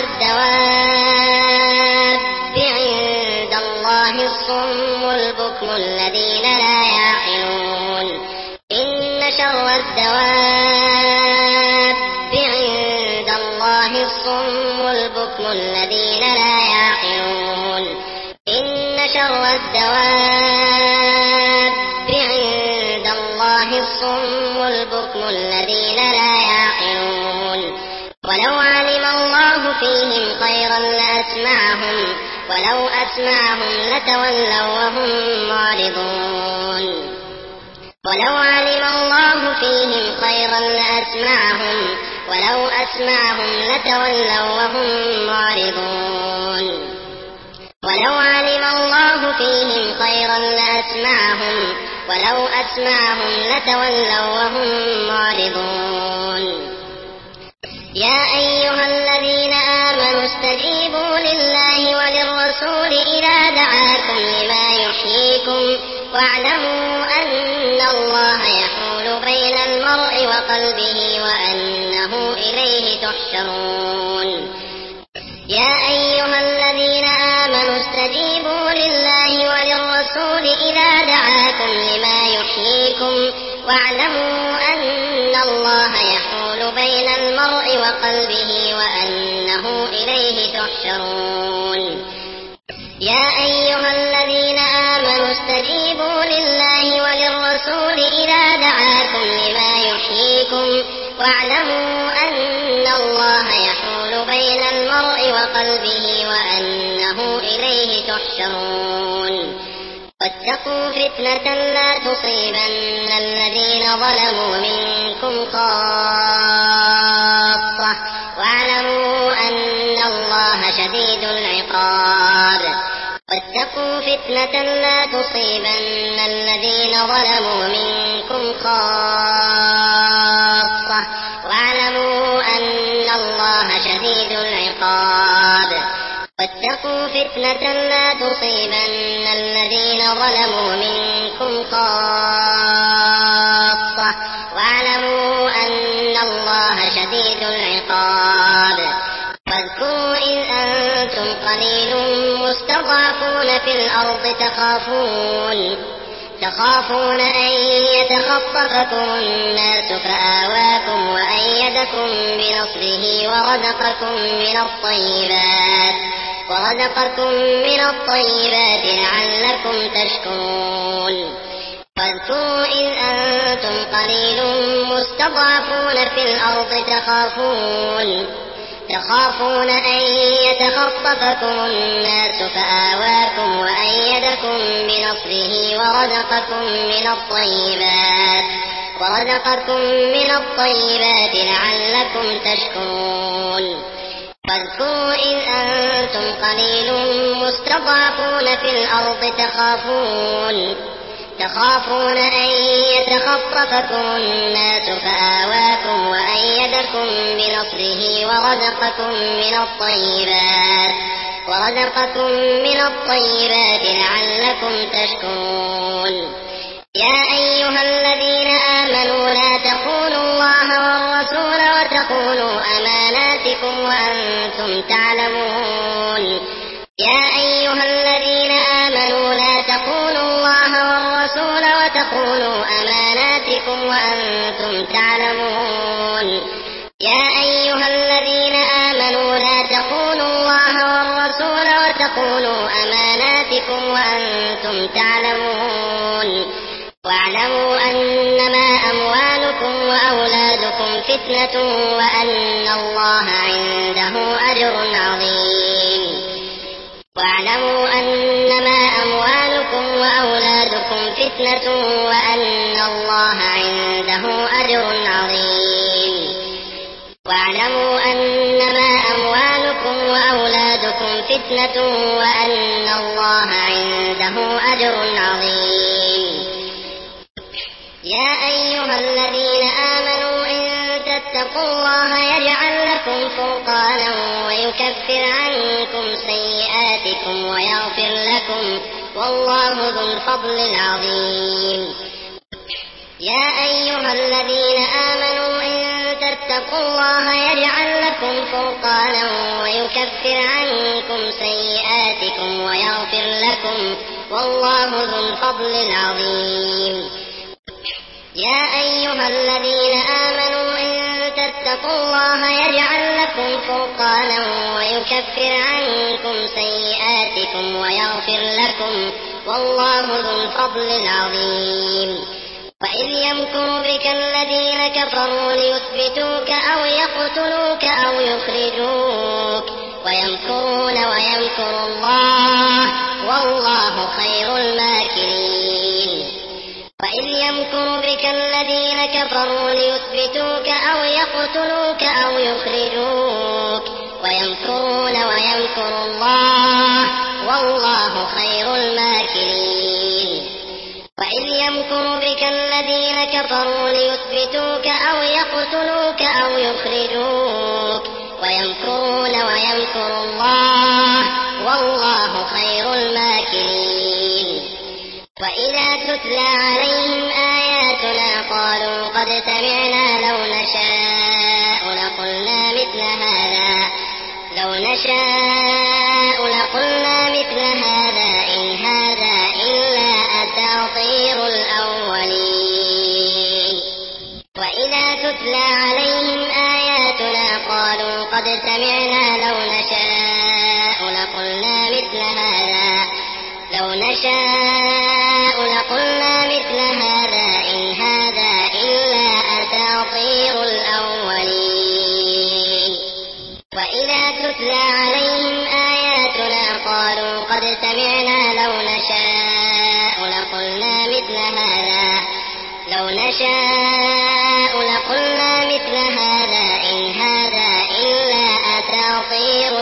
الدواب عند الله الصم البكم الذين لا يعقلون. إن شر الدواب عند الله الصم البكم الذين لا يعقلون. إن شر الدواب عند الله الصم البكم الذين لا يعقلون. ولو علم الله فيهم خيرا لأسمعهم ولو أسمعهم لتولوا وهم معرضون. ولو علم الله فيهم خيرا لأسمعهم ولو أسمعهم لتولوا وهم معرضون. ولو علم الله فيهم خيرا لأسمعهم ولو أسمعهم لتولوا وهم معرضون. يا أيها الذين آمنوا استجيبوا لله وللرسول إذا دعاكم لما يحييكم واعلموا أن الله يحول بين المرء وقلبه وأنه إليه تحشرون. يا أيها الذين آمنوا استجيبوا لله وللرسول إذا دعاكم لما يحييكم واعلموا أن الله يحول بين المرء وقلبه وأنه إليه تحشرون. يا أيها الذين آمنوا استجيبوا لله وللرسول إذا دعاكم لما يحييكم واعلموا أن الله يحول بين المرء وقلبه وأنه إليه تحشرون. واتقوا فتنة لا تصيبن الذين ظلموا منكم خاصة واعلموا أن الله شديد العقاب. واتقوا فتنة لا تصيبن الذين ظلموا منكم خاصة واعلموا أن الله شديد العقاب. واتقوا فتنة لا تصيبن الذين ظلموا منكم خاصة واعلموا أن الله شديد العقاب. واذكروا إذ أنتم قليل مستضعفون في الأرض تخافون تخافون أن يتخطفكم الناس فآواكم وأيدكم بنصره ورزقكم من الطيبات ورزقكم من الطيبات لعلكم تشكرون. واذكروا إذ أنتم قليل مستضعفون في الأرض تخافون تخافون أن يتخطفكم الناس فآواكم وأيدكم بنصره ورزقكم من الطيبات ورزقكم من الطيبات لعلكم تشكرون. واذكروا إذ أنتم قليل مستضعفون في الأرض تخافون تخافون أن يتخطفكم الناس فآواكم وأيدكم بنصره ورزقكم من الطيبات ورزقكم من الطيبات لعلكم تشكرون. يا أيها الذين آمنوا لا تخونوا الله والرسول وتخونوا أماناتكم وأنتم تعلمون. يا أيها الذين آمنوا لا تخونوا الله والرسول وتخونوا أماناتكم وأنتم تعلمون. يا أيها الذين آمنوا لا تخونوا الله والرسول وتخونوا أماناتكم وأنتم تعلمون. واعلموا أنما أموالكم وأولادكم فتنة وأن الله عنده أجر عظيم. واعلموا أنما أموالكم وأولادكم فتنة وأن الله عنده أجر عظيم. واعلموا أنما أموالكم وأولادكم فتنة وأن الله عنده أجر عظيم. يا أيها الذين آمنوا إن تتقوا الله يجعل لكم فرقانا ويكفر عنكم سيئاتكم ويغفر لكم والله ذو الفضل العظيم. يا أيها الذين آمنوا إن تتقوا الله يجعل لكم فرقانا ويكفر عنكم سيئاتكم ويغفر لكم والله ذو الفضل العظيم. يا أيها الذين آمنوا إن تتقوا الله يجعل لكم فرقانا ويكفر عنكم سيئاتكم ويغفر لكم والله ذو الفضل العظيم. وإذ يمكر بك الذين كفروا ليثبتوك أو يقتلوك أو يخرجوك ويمكرون ويمكر الله والله خير الماكرين. وإذ يمكر بك الذين كفروا ليثبتوك أو يقتلوك أو يخرجوك ويمكرون ويمكر الله والله خير الماكرين. وإذ يمكر بك الذين كفروا ليثبتوك أو يقتلوك أو يخرجوك ويمكرون ويمكر الله والله خير الماكرين. وإذا تتلى عليهم آياتنا قالوا قد سمعنا لو نشاء لقلنا مثل هذا لو نشاء لقلنا مثل هذا إن هذا إلا أساطير الأولين. وإذا تتلى عليهم آياتنا قالوا قد سمعنا لو نشاء لقلنا مثل هذا لو نشاء لقلنا مثل هذا إن هذا إلا أساطير الأولين. وإذا تتلى عليهم آياتنا قالوا قد سمعنا لو نشاء لقلنا مثل هذا لو نشاء لقلنا مثل هذا إن هذا إلا أساطير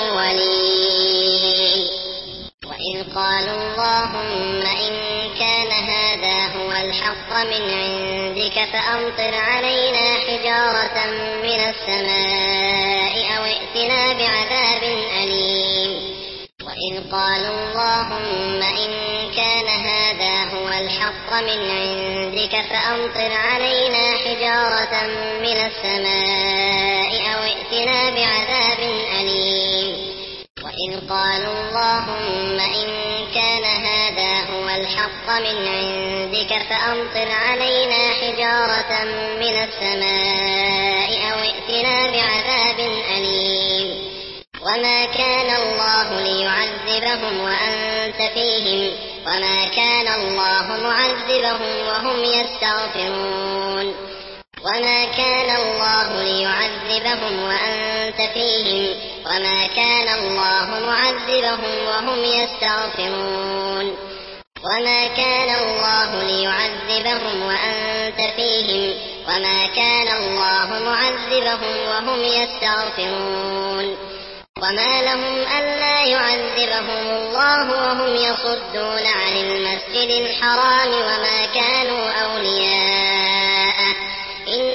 الأولين. وإذ قالوا اللهم إن كان هذا هو الحق من عندك فأمطر علينا حجارة من السماء أو ائتنا بعذاب أليم. وإذ قالوا اللهم إن كان هذا هو الحق من عندك فأمطر علينا حجارة من السماء أو ائتنا بعذاب أليم. وإذ قالوا اللهم إن كان هذا هو الحق من عندك فأمطر علينا حجارة من السماء أو ائتنا بعذاب أليم. وما كان الله ليعذبهم وأنت فيهم وما كان الله معذبهم وهم يستغفرون. وما كان الله ليعذبهم وأنت فيهم وما كان الله معذبهم وهم يستغفرون. وما كان الله ليعذبهم وأنت فيهم وما كان الله معذبهم وهم يستغفرون وما لهم ألا يعذبهم الله وهم يصدون عن المسجد الحرام وما كانوا أولياءه إن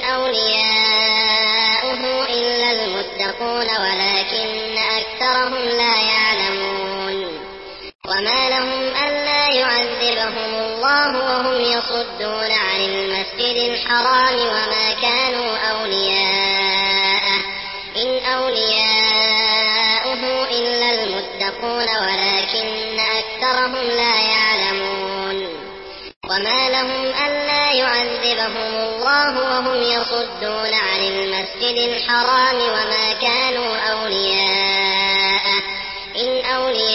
أولياؤه إلا المتقون ولكن أكثرهم لا يعلمون وما لهم ألا يعذبهم الله وهم يصدون عن المسجد الحرام وما كانوا أولياءه إن أولياؤه إلا المتقون ولكن أكثرهم لا يعلمون وما لهم ألا يعذبهم الله وهم يصدون عن المسجد الحرام وما كانوا أولياءه إن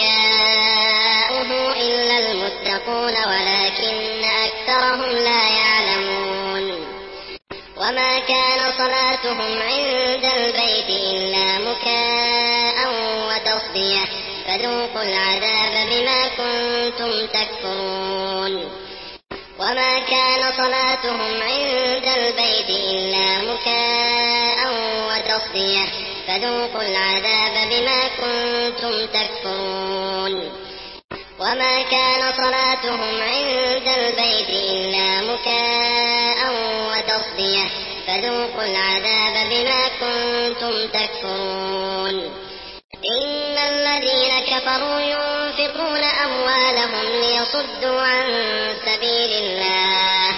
أولياؤه إلا المتقون ولكن أكثرهم لا يعلمون وما كان صلاتهم عند البيت إلا مكاء وتصدية فذوقوا العذاب بما كنتم تكفرون وما كان صلاتهم عند البيت إلا مكاء وتصدية فذوقوا العذاب بما كنتم تكفرون وما كان صلاتهم عند البيت إلا مكاء وتصدية فذوقوا العذاب بما كنتم تكفرون إن الذين كفروا ينفقون أموالهم ليصدوا عن سبيل الله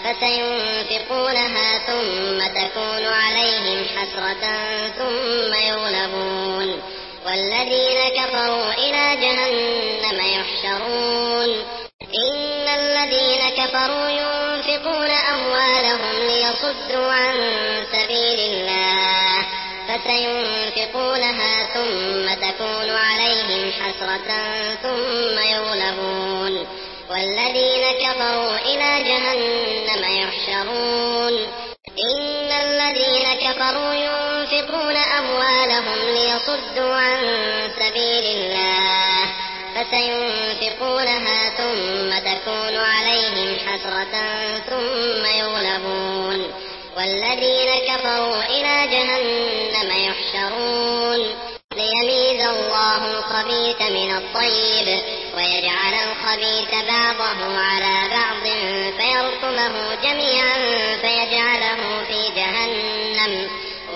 فسينفقونها ثم تكون عليهم حسرة ثم يغلبون والذين كفروا إلى جهنم يحشرون إن الذين كفروا ينفقون أموالهم ليصدوا عن سبيل الله فسينفقونها ثم تكون عليهم حسرة ثم يغلبون والذين كفروا إلى جهنم يحشرون إن الذين كفروا ينفقون أموالهم ليصدوا عن سبيل الله فسينفقونها ثم تكون عليهم حسرة ثم يغلبون والذين كفروا إلى جهنم يحشرون ليميز الله الخبيث من الطيب ويجعل الخبيث بعضه على بعض فيركمه جميعا فيجعله في جهنم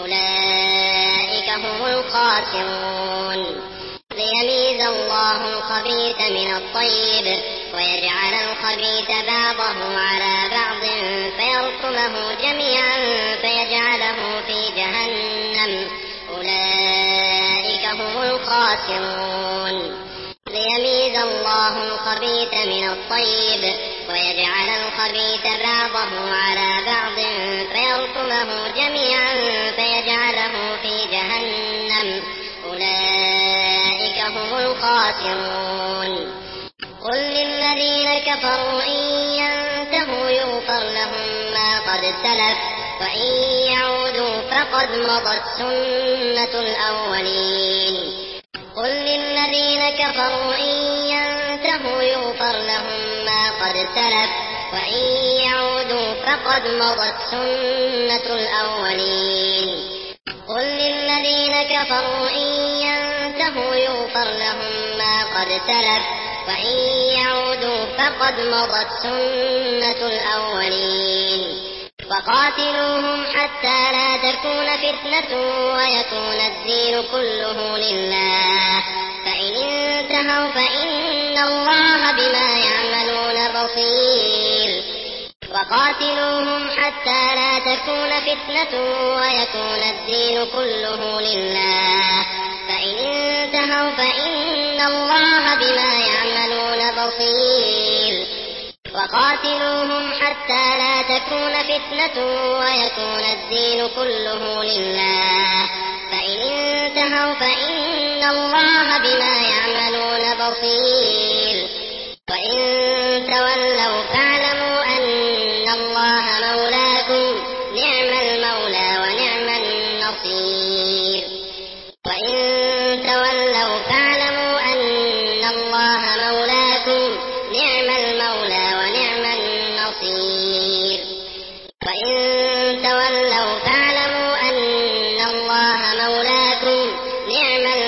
أولئك هم الخاسرون ليميز الله الخبيث من الطيب ويجعل الخبيث بعضه على بعض فيركمه جميعا فيجعله في جهنم أولئك هم الخاسرون ليميز الله الخبيث من الطيب ويجعل الخبيث بعضه على بعض فيركمه جميعا فيجعله في جهنم أولئك هم الخاسرون قل للذين كفروا إن ينتهوا يغفر لهم ما قد سلف وإن يعودوا فقد مضت سنة الأولين قل للذين كفروا إن ينتهوا يغفر لهم ما قد سلف وإن يعودوا فقد مضت سنة الأولين قل للذين كفروا إن ينتهوا يغفر لهم ما قد سلف وإن يعودوا فقد مضت سنة الأولين وقاتلوهم حتى لا تكون فتنة ويكون الدين كله لله فإن انتهوا فإن الله بما يعملون بصير وقاتلوهم حتى لا تكون فتنة ويكون الدين كله لله فإن انتهوا فإن الله بما يعملون بصير وقاتلوهم حتى لا تكون فتنة ويكون الدين كله لله فإن انتهوا فإن الله بما يعملون بصير وإن تولوا فاعلموا أن الله مولاكم نعم المولى ونعم النصير وإن تولوا فاعلموا أن الله مولاكم نعم المولى نعم